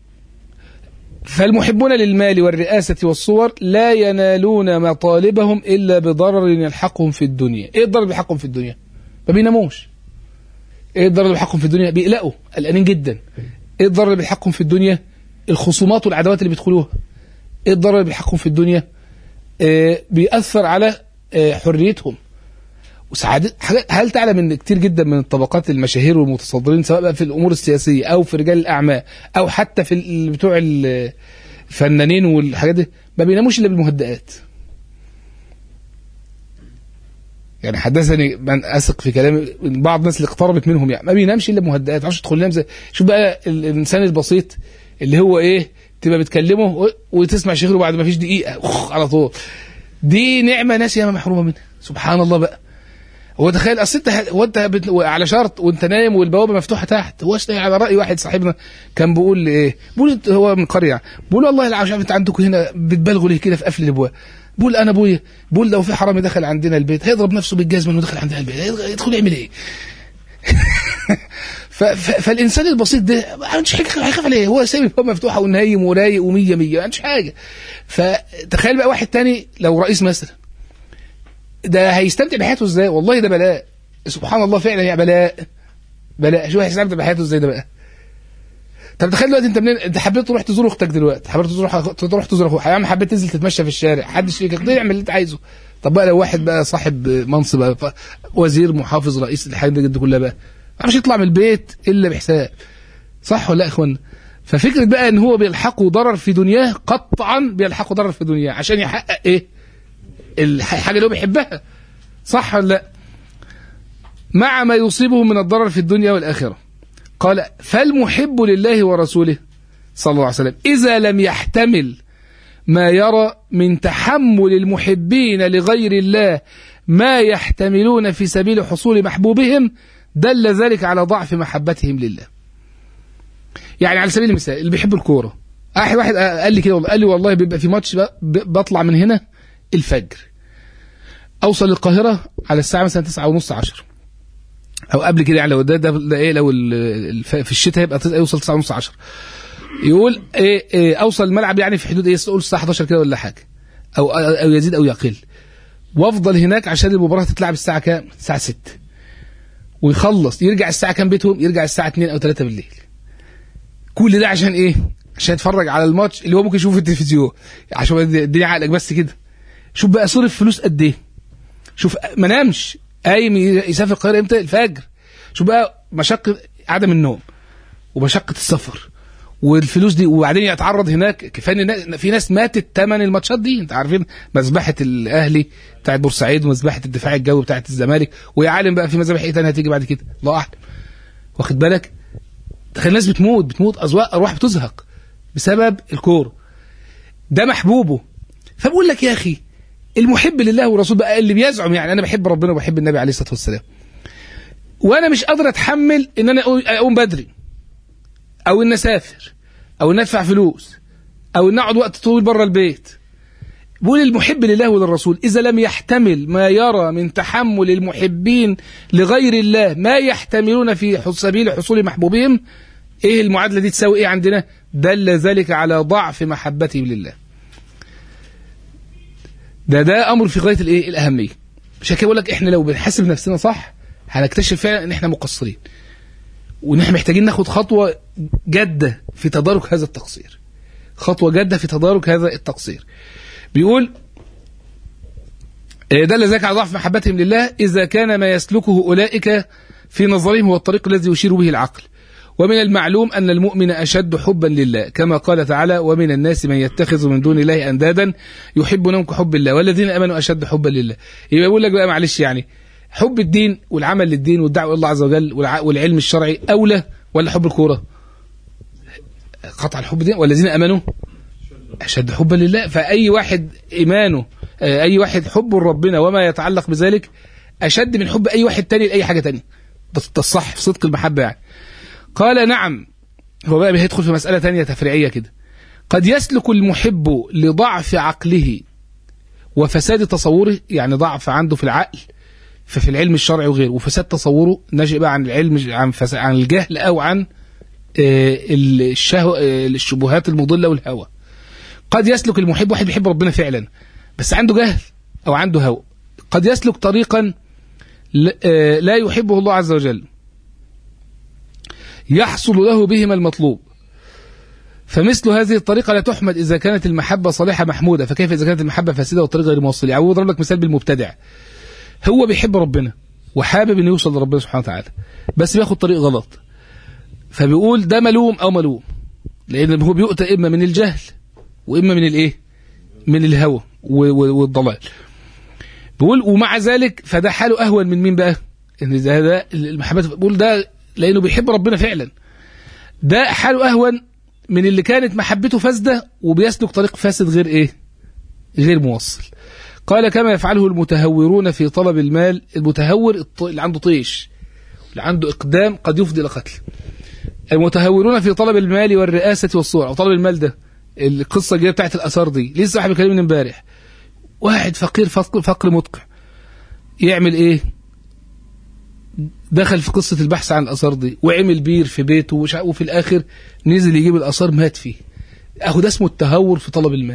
فالمحبون للمال والرئاسة والصور لا ينالون مطالبهم إلا بضرر يلحقهم في الدنيا. إيه الضرر اللي يلحقهم في الدنيا؟ ما بيناموش. إيه الضرر اللي يلحقهم في الدنيا؟ بيقلقوا، قلقانين جدا. إيه الضرر اللي بيلحقهم في الدنيا؟ الخصومات والعداوات اللي بيدخلوها. إيه الضرر اللي بيلحقهم في الدنيا؟ بيأثر على حريتهم وسعادة. هل تعلم ان كتير جدا من الطبقات المشاهير والمتصدرين سواء بقى في الامور السياسيه او في رجال الاعمال او حتى في بتوع الفنانين والحاجات دي ما بيناموش الا بالمهدئات؟ يعني حدثني من اثق في كلام بعض الناس اللي اقتربت منهم، يعني ما بينامش الا بمهدئات. عشان تدخل ينام زي شوف بقى الانسان البسيط اللي هو ايه، تبقى بتكلمه وتسمع شيخه بعد ما فيش دقيقه على طول. دي نعمه ناس ياما محرومه منها. سبحان الله بقى. هو تخيل اصل انت على شرط وانت نايم والبوابه مفتوحه تحت. هو على راي واحد صاحبنا كان بيقول ايه، بيقول هو من قريه، بيقول والله العظيم انت عندكم هنا بتبالغوا ليه كده في قفل الابواب. بيقول انا ابويا بيقول لو في حرامي دخل عندنا البيت هيضرب نفسه بالجزمه انه دخل عندنا البيت، يدخل يعمل ايه؟ فالانسان البسيط ده ما عندوش حاجه هيخاف عليه، هو سايب الباب مفتوحه ونايم ورايق و100 100 ما عندوش حاجه. فتخيل بقى واحد تاني لو رئيس مثلا، ده هيستمتع بحياته ازاي؟ والله ده بلاء، سبحان الله فعلا يا بلاء. شو هيستمتع بحياته ازاي ده بقى؟ طب تخيل دلوقتي انت منين، انت حبيت تروح تزور اختك دلوقتي، حبيت تروح تزور اخوك، يا عم حبيت تنزل تتمشى في الشارع، حدش فيك تقدر يعمل اللي انت عايزه. طب بقى لو واحد بقى صاحب منصب بقى، وزير محافظ رئيس الحاجات دي كلها بقى مش يطلع من البيت الا بحساب، صح ولا لا يا اخوانا؟ ففكره بقى ان هو بيلحقه ضرر في دنياه، قطعا بيلحقه ضرر في دنياه عشان يحقق ايه؟ الحاجه اللي هو بيحبها، صح ولا لا؟ مع ما يصيبه من الضرر في الدنيا والاخره. قال فالمحب لله ورسوله صلى الله عليه وسلم إذا لم يحتمل ما يرى من تحمل المحبين لغير الله ما يحتملون في سبيل حصول محبوبهم، دل ذلك على ضعف محبتهم لله. يعني على سبيل المثال اللي بيحب الكورة، واحد قال لي كده، قال لي والله بيبقى في ماتش بطلع من هنا الفجر، أوصل القاهرة على الساعة مثلا 9:30 10 او قبل كده، يعني لو ده ايه، لو في الشتاء يبقى يوصل 9:30 10. يقول إيه اوصل الملعب يعني في حدود ايه، تقول الساعه 11 كده ولا حاجه، او يزيد او يقل، وافضل هناك عشان المباراه تتلعب الساعه كام؟ الساعه 6، ويخلص يرجع الساعه كام بيتهم؟ يرجع الساعه 2 او 3 بالليل. كل ده عشان ايه؟ عشان يتفرج على الماتش اللي هو ممكن يشوفه في التلفزيون، عشان الدنيا عقلك بس كده. شوف بقى صرف فلوس قد ايه، شوف ما نامش، قايم يسافر القاهره امتى؟ الفجر. شوف بقى مشقه عدم النوم ومشقه السفر والفلوس دي، وبعدين يتعرض هناك. كفايه في ناس ماتت ثمن الماتشات دي، انت عارفين مذبحه الاهلي بتاعت بورسعيد ومذبحه الدفاع الجوي بتاعت الزمالك، ويا عالم بقى في مذابح ايه ثانيه هتيجي بعد كده، الله اعلم. واخد بالك؟ تخيل الناس بتموت ارواح بتزهق بسبب الكوره، ده محبوبه. فبقول لك يا اخي المحب لله ورسوله بقى، اللي بيزعم يعني انا بحب ربنا وبحب النبي عليه الصلاه والسلام، وانا مش قادر اتحمل ان انا اقوم بدري، او ان اسافر، او ان ادفع فلوس، او ان اقعد وقت طويل بره البيت. بقول المحب لله وللرسول اذا لم يحتمل ما يرى من تحمل المحبين لغير الله ما يحتملون في سبيل حصول محبوبهم، ايه المعادله دي تساوي ايه عندنا؟ دل ذلك على ضعف محبتهم لله. ده امر في غايه الايه؟ الاهميه. عشان كده بقول لك احنا لو بنحاسب نفسنا صح هنكتشف فعلا ان احنا مقصرين، وان احنا محتاجين ناخد خطوه جاده في تدارك هذا التقصير، خطوه جاده في تدارك هذا التقصير. بيقول دل ذلك على ضعف محبتهم لله اذا كان ما يسلكه اولئك في نظرهم هو الطريق الذي يشير به العقل. ومن المعلوم أن المؤمن أشد حبا لله، كما قال تعالى ومن الناس من يتخذ من دون الله أندادا يحبونهم كحب الله والذين آمنوا أشد حبا لله. يبقى يقول لك بقى معلش، يعني حب الدين والعمل للدين والدعوة إلى الله عز وجل والعلم الشرعي أولى ولا حب الكورة؟ قطع حب الدين والذين آمنوا أشد حبا لله. فأي واحد إيمانه، أي واحد حب ربنا وما يتعلق بذلك أشد من حب أي واحد تاني لأي حاجة تانية. ده الصح في صدق المحبة يعني. قال نعم. هو بقى بيدخل في مسألة تانية تفريعية كده. قد يسلك المحب لضعف عقله وفساد تصوره، يعني ضعف عنده في العقل ففي العلم الشرعي وغيره، وفساد تصوره ناشئ بقى عن العلم، عن الجهل أو عن الشبهات المضلة والهوى. قد يسلك المحب، واحد بيحب ربنا فعلا بس عنده جهل أو عنده هوى، قد يسلك طريقا لا يحبه الله عز وجل يحصل له بهما المطلوب، فمثل هذه الطريقة لا تحمد إذا كانت المحبة صالحة محمودة، فكيف إذا كانت المحبة فاسدة والطريق غير موصل؟ يعني أضرب لك مثال بالمبتدع، هو بيحب ربنا وحابب إنه يوصل لربنا سبحانه وتعالى بس بياخد طريق غلط، فبيقول ده ملوم أو ملوم، لأن هو بيؤتى إما من الجهل وإما من الإيه؟ من الهوى والضلال. بيقول ومع ذلك فده حاله أهون من مين بقى؟ إن ده المحبة، بيقول ده لأنه بيحب ربنا فعلا، ده حاله أهون من اللي كانت محبته فاسدة وبيسلك طريق فاسد غير إيه؟ غير موصل. قال كما يفعله المتهورون في طلب المال. المتهور اللي عنده طيش، اللي عنده إقدام قد يفضي إلى قتل. المتهورون في طلب المال والرئاسة والصور، أو طلب المال ده القصة الجاية بتاعت الأثار دي لسه واحد بيكلمني امبارح، واحد فقير فقر مدقع، يعمل إيه؟ دخل في قصة البحث عن الأثار دي وعمل بير في بيته وفي الآخر نزل يجيب الأثار مات فيه. أهو ده اسمه التهور في طلب المال.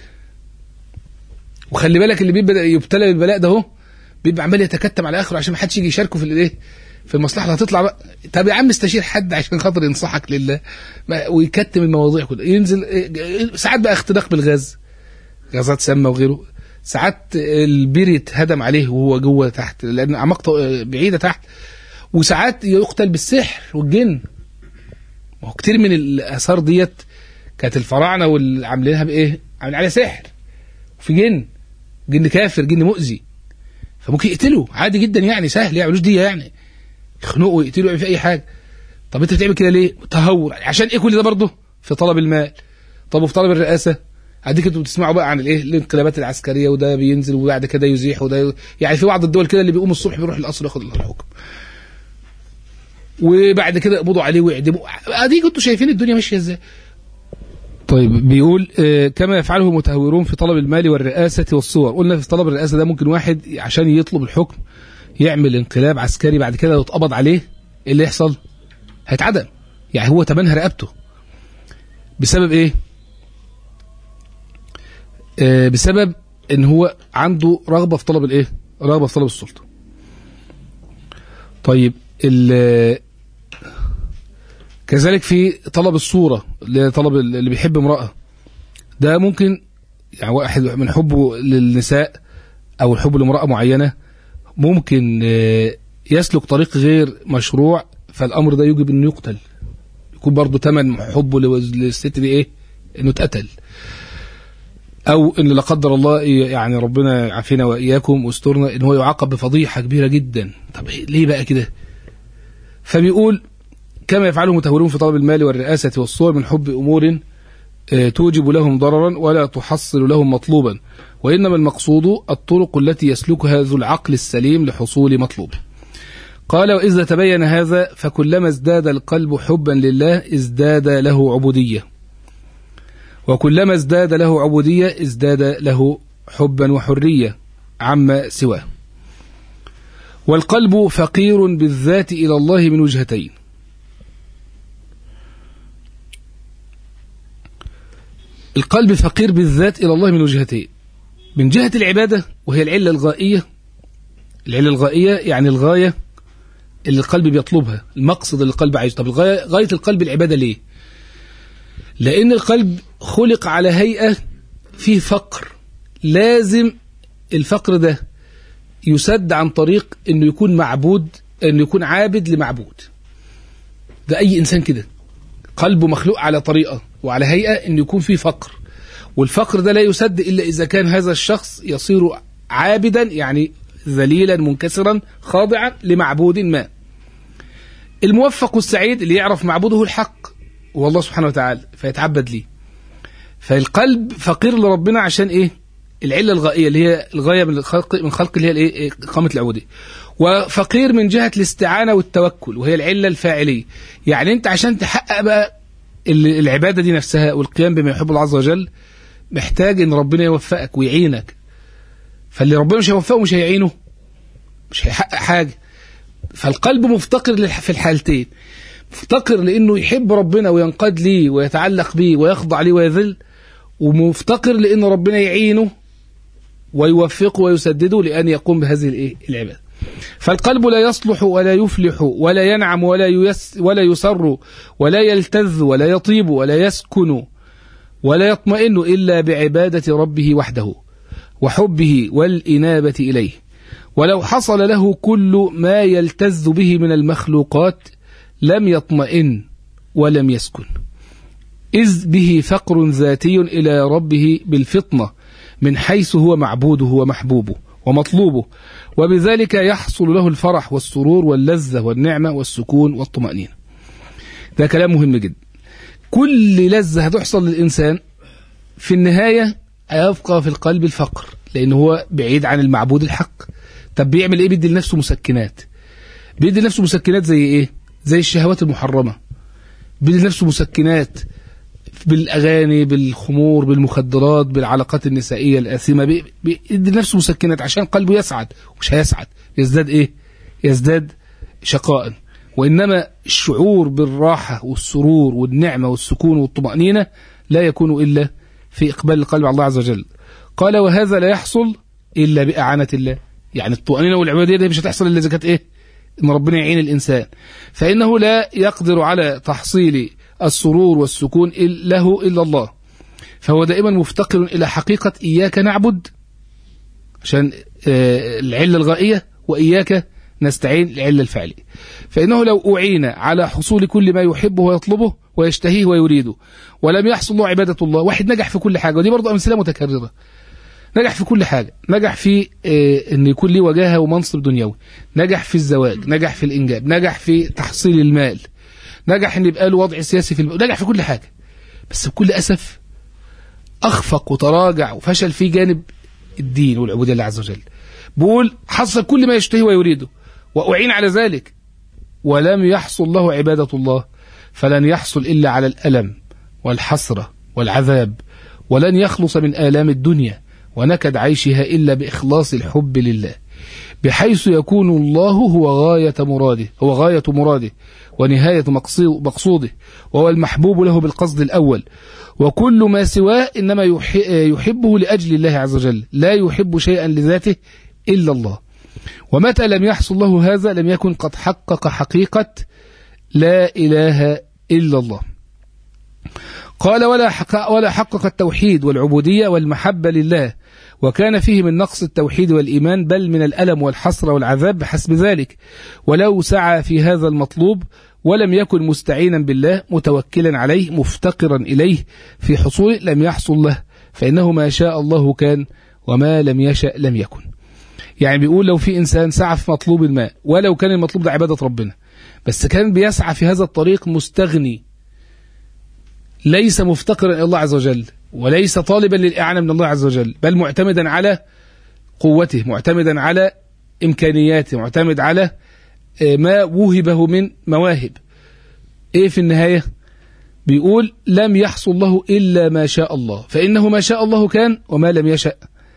وخلي بالك اللي بيبدأ يبتلى بالبلاء ده هو بيبقى عمال يتكتم على آخره عشان ما حدش يجي يشاركه في الإيه، في المصلحة اللي هتطلع بقى. طب يا عم استشير حد عشان خاطر ينصحك لله، ويكتم المواضيع كلها. ينزل ساعات بقى اختناق بالغاز، غازات سامة وغيره. ساعات البير يتهدم عليه وهو جوه تحت لأن أعماق بعيدة تحت. وساعات يقتل بالسحر والجن. ما هو كتير من الآثار ديت كانت الفراعنة واللي عاملينها بإيه؟ عاملين عليها سحر. في جن كافر، جن مؤذي، فممكن يقتله عادي جدا يعني، سهل يعملوش دي يعني، يخنقوا يقتلوا في أي حاجة. طب أنت بتعمل كده ليه؟ تهور. عشان إيه كل ده برضه؟ في طلب المال. طب وفي طلب الرئاسة؟ اديك انتوا بتسمعوا بقى عن الايه، الانقلابات العسكريه، وده بينزل وبعد كده يزيح، وده يعني في بعض الدول كده اللي بيقوم الصبح بيروح القصر ياخد الحكم، وبعد كده يقبضوا عليه ويعدموا. اديك انتوا شايفين الدنيا ماشيه ازاي. طيب بيقول كما يفعله المتهورون في طلب المال والرئاسه والصور. قلنا في طلب الرئاسه ده ممكن واحد عشان يطلب الحكم يعمل انقلاب عسكري، بعد كده يتقبض عليه، ايه اللي يحصل؟ هيتعدم. يعني هو تمنها رقبته بسبب ايه؟ بسبب ان هو عنده رغبة في طلب الايه، رغبة في طلب السلطة. طيب كذلك في طلب الصورة، اللي طلب اللي بيحب امرأة، ده ممكن يعني واحد من حبه للنساء او الحب لامرأة معينة ممكن يسلك طريق غير مشروع، فالامر ده يجب انه يقتل، يكون برضه ثمن حبه للست دي ايه، انه اتقتل. او ان لا قدر الله يعني ربنا يعافينا واياكم واسترنا ان هو يعاقب بفضيحه كبيره جدا. طب ليه بقى كده؟ فبيقول كما يفعله المتهورون في طلب المال والرئاسه والصور من حب امور توجب لهم ضررا ولا تحصل لهم مطلوبا، وانما المقصود الطرق التي يسلكها ذو العقل السليم لحصول مطلوبه. قال واذا تبين هذا فكلما ازداد القلب حبا لله ازداد له عبوديه، وكلما ازداد له عبودية ازداد له حبا وحرية عما سواه. والقلب فقير بالذات إلى الله من وجهتين. القلب فقير بالذات إلى الله من وجهتين. من جهة العبادة وهي العلة الغائية. العلة الغائية يعني الغاية اللي القلب بيطلبها، المقصد اللي القلب عايز. طب غاية القلب العبادة ليه؟ لأن القلب خلق على هيئة فيه فقر، لازم الفقر ده يسد عن طريق أنه يكون معبود، أنه يكون عابد لمعبود. ده أي إنسان كده قلبه مخلوق على طريقة وعلى هيئة أنه يكون فيه فقر، والفقر ده لا يسد إلا إذا كان هذا الشخص يصير عابدا، يعني ذليلا منكسرا خاضعا لمعبود ما. الموفق السعيد اللي يعرف معبوده الحق والله سبحانه وتعالى فيتعبد ليه. فالقلب فقير لربنا عشان ايه؟ العله الغائيه اللي هي الغايه من خلق اللي هي الايه، اقامه العبوديه. وفقير من جهه الاستعانه والتوكل وهي العله الفاعليه. يعني انت عشان تحقق بقى العباده دي نفسها والقيام بما يحب الله عز وجل محتاج ان ربنا يوفقك ويعينك. فاللي ربنا مش هيوفقه مش هيعينه مش هيحقق حاجه. فالقلب مفتقر في الحالتين، مفتقر لأنه يحب ربنا وينقاد ليه ويتعلق به ويخضع ليه ويذل، ومفتقر لأن ربنا يعينه ويوفقه ويسدده لأن يقوم بهذه العبادة. فالقلب لا يصلح ولا يفلح ولا ينعم ولا يسر ولا يلتذ ولا يطيب ولا يسكن ولا يطمئن إلا بعبادة ربه وحده وحبه والإنابة إليه. ولو حصل له كل ما يلتذ به من المخلوقات لم يطمئن ولم يسكن، إذ به فقر ذاتي إلى ربه بالفطنة من حيث هو معبوده ومحبوبه ومطلوبه، وبذلك يحصل له الفرح والسرور واللذة والنعمة والسكون والطمأنينة. ده كلام مهم جدا. كل لذة هتحصل للإنسان في النهاية يبقى في القلب الفقر، لأن هو بعيد عن المعبود الحق. طب بيعمل إيه؟ بيدي لنفسه مسكنات. بيدي لنفسه مسكنات زي إيه؟ زي الشهوات المحرمة. بيدي لنفسه مسكنات بالأغاني، بالخمور، بالمخدرات، بالعلاقات النسائية الآثمة. بيدي لنفسه مسكنات عشان قلبه يسعد، ومش هيسعد، يزداد إيه؟ يزداد شقاء. وإنما الشعور بالراحة والسرور والنعمة والسكون والطمأنينة لا يكون إلا في إقبال القلب على الله عز وجل. قال وهذا لا يحصل إلا بإعانة الله. يعني الطمأنينة والعبادية دي مش هتحصل إلا إذا كانت إيه؟ إن ربنا يعين الإنسان، فإنه لا يقدر على تحصيل السرور والسكون له إلا الله. فهو دائما مفتقر إلى حقيقة إياك نعبد عشان العلة الغائية، وإياك نستعين العلة الفعلية. فإنه لو أعين على حصول كل ما يحبه ويطلبه ويشتهيه ويريده ولم يحصل له عبادة الله، واحد نجح في كل حاجة، ودي برضو أمثلة متكررة، نجح في كل حاجة، نجح في أن يكون له وجاهة ومنصب دنيوي، نجح في الزواج، نجح في الإنجاب، نجح في تحصيل المال، نجح أن يبقى له وضع سياسي في نجح في كل حاجة، بس بكل أسف أخفق وتراجع وفشل في جانب الدين والعبودية لله عز وجل. بقول حصل كل ما يشتهي ويريده وأعين على ذلك ولم يحصل له عبادة الله، فلن يحصل إلا على الألم والحسرة والعذاب، ولن يخلص من آلام الدنيا ونكد عيشها إلا بإخلاص الحب لله، بحيث يكون الله هو غاية مراده ونهاية مقصوده، وهو المحبوب له بالقصد الأول، وكل ما سواه إنما يحبه لأجل الله عز وجل، لا يحب شيئا لذاته إلا الله. ومتى لم يحصل له هذا لم يكن قد حقق حقيقة لا إله إلا الله. قال ولا حقق التوحيد والعبودية والمحبة لله، وكان فيه من نقص التوحيد والإيمان بل من الألم والحسرة والعذاب بحسب ذلك. ولو سعى في هذا المطلوب ولم يكن مستعينا بالله متوكلا عليه مفتقرا إليه في حصوله لم يحصل له، فإنه ما شاء الله كان وما لم يشأ لم يكن. يعني بيقول لو في إنسان سعى في مطلوب ما، ولو كان المطلوب ده عبادة ربنا، بس كان بيسعى في هذا الطريق مستغني، ليس مفتقرا إلى الله عز وجل، وليس طالبا للإعانة من الله عز وجل، بل معتمدا على قوته، معتمدا على إمكانياته، معتمد على ما وهبه من مواهب. إيه في النهاية؟ بيقول لم يحصل له إلا ما شاء الله، فإنه ما شاء الله كان وما لم يشأ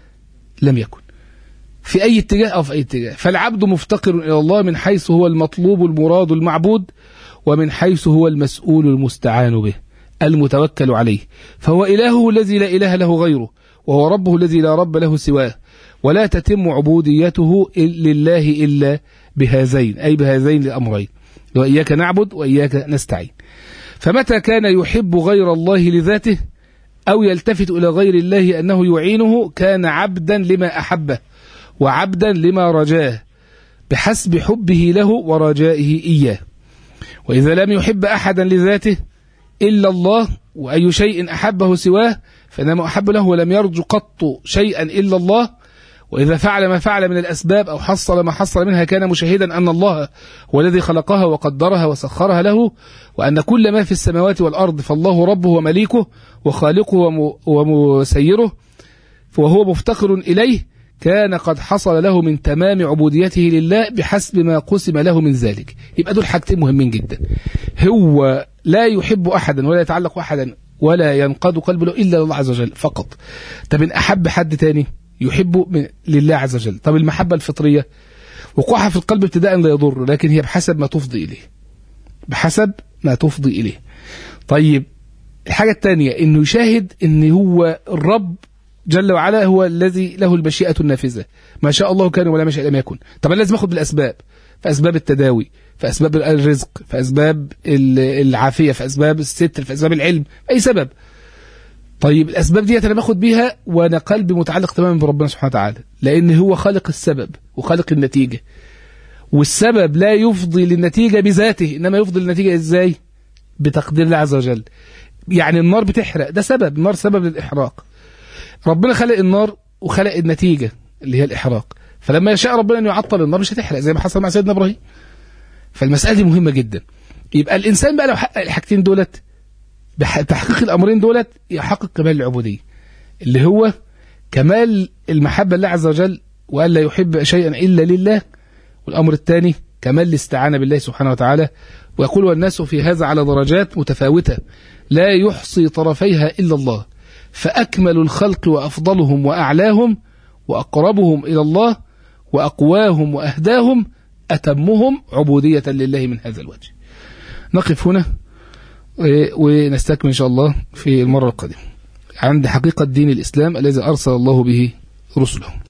لم يكن، في أي اتجاه أو في أي اتجاه. فالعبد مفتقر إلى الله من حيث هو المطلوب المراد المعبود، ومن حيث هو المسؤول المستعان به المتوكل عليه، فهو إلهه الذي لا إله له غيره، وهو ربه الذي لا رب له سواه، ولا تتم عبوديته لله إلا بهذين، أي بهذين الأمرين، وإياك نعبد وإياك نستعين. فمتى كان يحب غير الله لذاته أو يلتفت إلى غير الله أنه يعينه كان عبدا لما أحبه وعبدا لما رجاه بحسب حبه له ورجائه إياه. وإذا لم يحب أحدا لذاته إلا الله وأي شيء أحبه سواه فإنما أحب له ولم يرج قط شيئا إلا الله، وإذا فعل ما فعل من الأسباب أو حصل ما حصل منها كان مشاهدا أن الله هو الذي خلقها وقدرها وسخرها له، وأن كل ما في السماوات والأرض فالله ربه ومليكه وخالقه ومسيره، وهو مفتقر إليه، كان قد حصل له من تمام عبوديته لله بحسب ما قسم له من ذلك. يبقى دول حاجتين مهمين جدا، هو لا يحب أحدا ولا يتعلق أحدا ولا ينقاد قلبه له إلا الله عز وجل فقط. طب إن أحب حد تاني يحبه لله عز وجل، طب المحبة الفطرية وقوعها في القلب ابتداء لا يضر، لكن هي بحسب ما تفضي إليه، بحسب ما تفضي إليه. طيب الحاجة الثانية إنه يشاهد إن هو الرب جل وعلا هو الذي له المشيئة النافذة، ما شاء الله كان ولا ما شاء لم يكن. طب لازم أخذ بالأسباب، في أسباب التداوي، في أسباب الرزق، في أسباب العافية، في أسباب الستر، في أسباب العلم، أي سبب. طيب الأسباب دي أنا باخد بيها وأنا قلبي متعلق تماما بربنا سبحانه وتعالى، لأن هو خالق السبب وخالق النتيجة، والسبب لا يفضي للنتيجة بذاته، إنما يفضي للنتيجة إزاي؟ بتقدير الله عز وجل. يعني النار بتحرق، ده سبب، النار سبب للإحراق، ربنا خلق النار وخلق النتيجة اللي هي الإحراق، فلما يشاء ربنا أن يعطل النار مش هتحرق زي ما حصل مع سيدنا إبراهيم. فالمسألة دي مهمة جدا. يبقى الإنسان بقى لو حقق الحاجتين دولت، بتحقيق الأمرين دولت يحقق كمال العبودية، اللي هو كمال المحبة لله عز وجل وأن لا يحب شيئا إلا لله. والأمر الثاني كمال الاستعانة بالله سبحانه وتعالى. ويقول والناس في هذا على درجات متفاوتة لا يحصي طرفيها إلا الله، فأكمل الخلق وأفضلهم وأعلاهم وأقربهم إلى الله وأقواهم وأهداهم أتمهم عبودية لله من هذا الوجه. نقف هنا ونستكمل إن شاء الله في المرة القادمة عند حقيقة دين الإسلام الذي أرسل الله به رسله.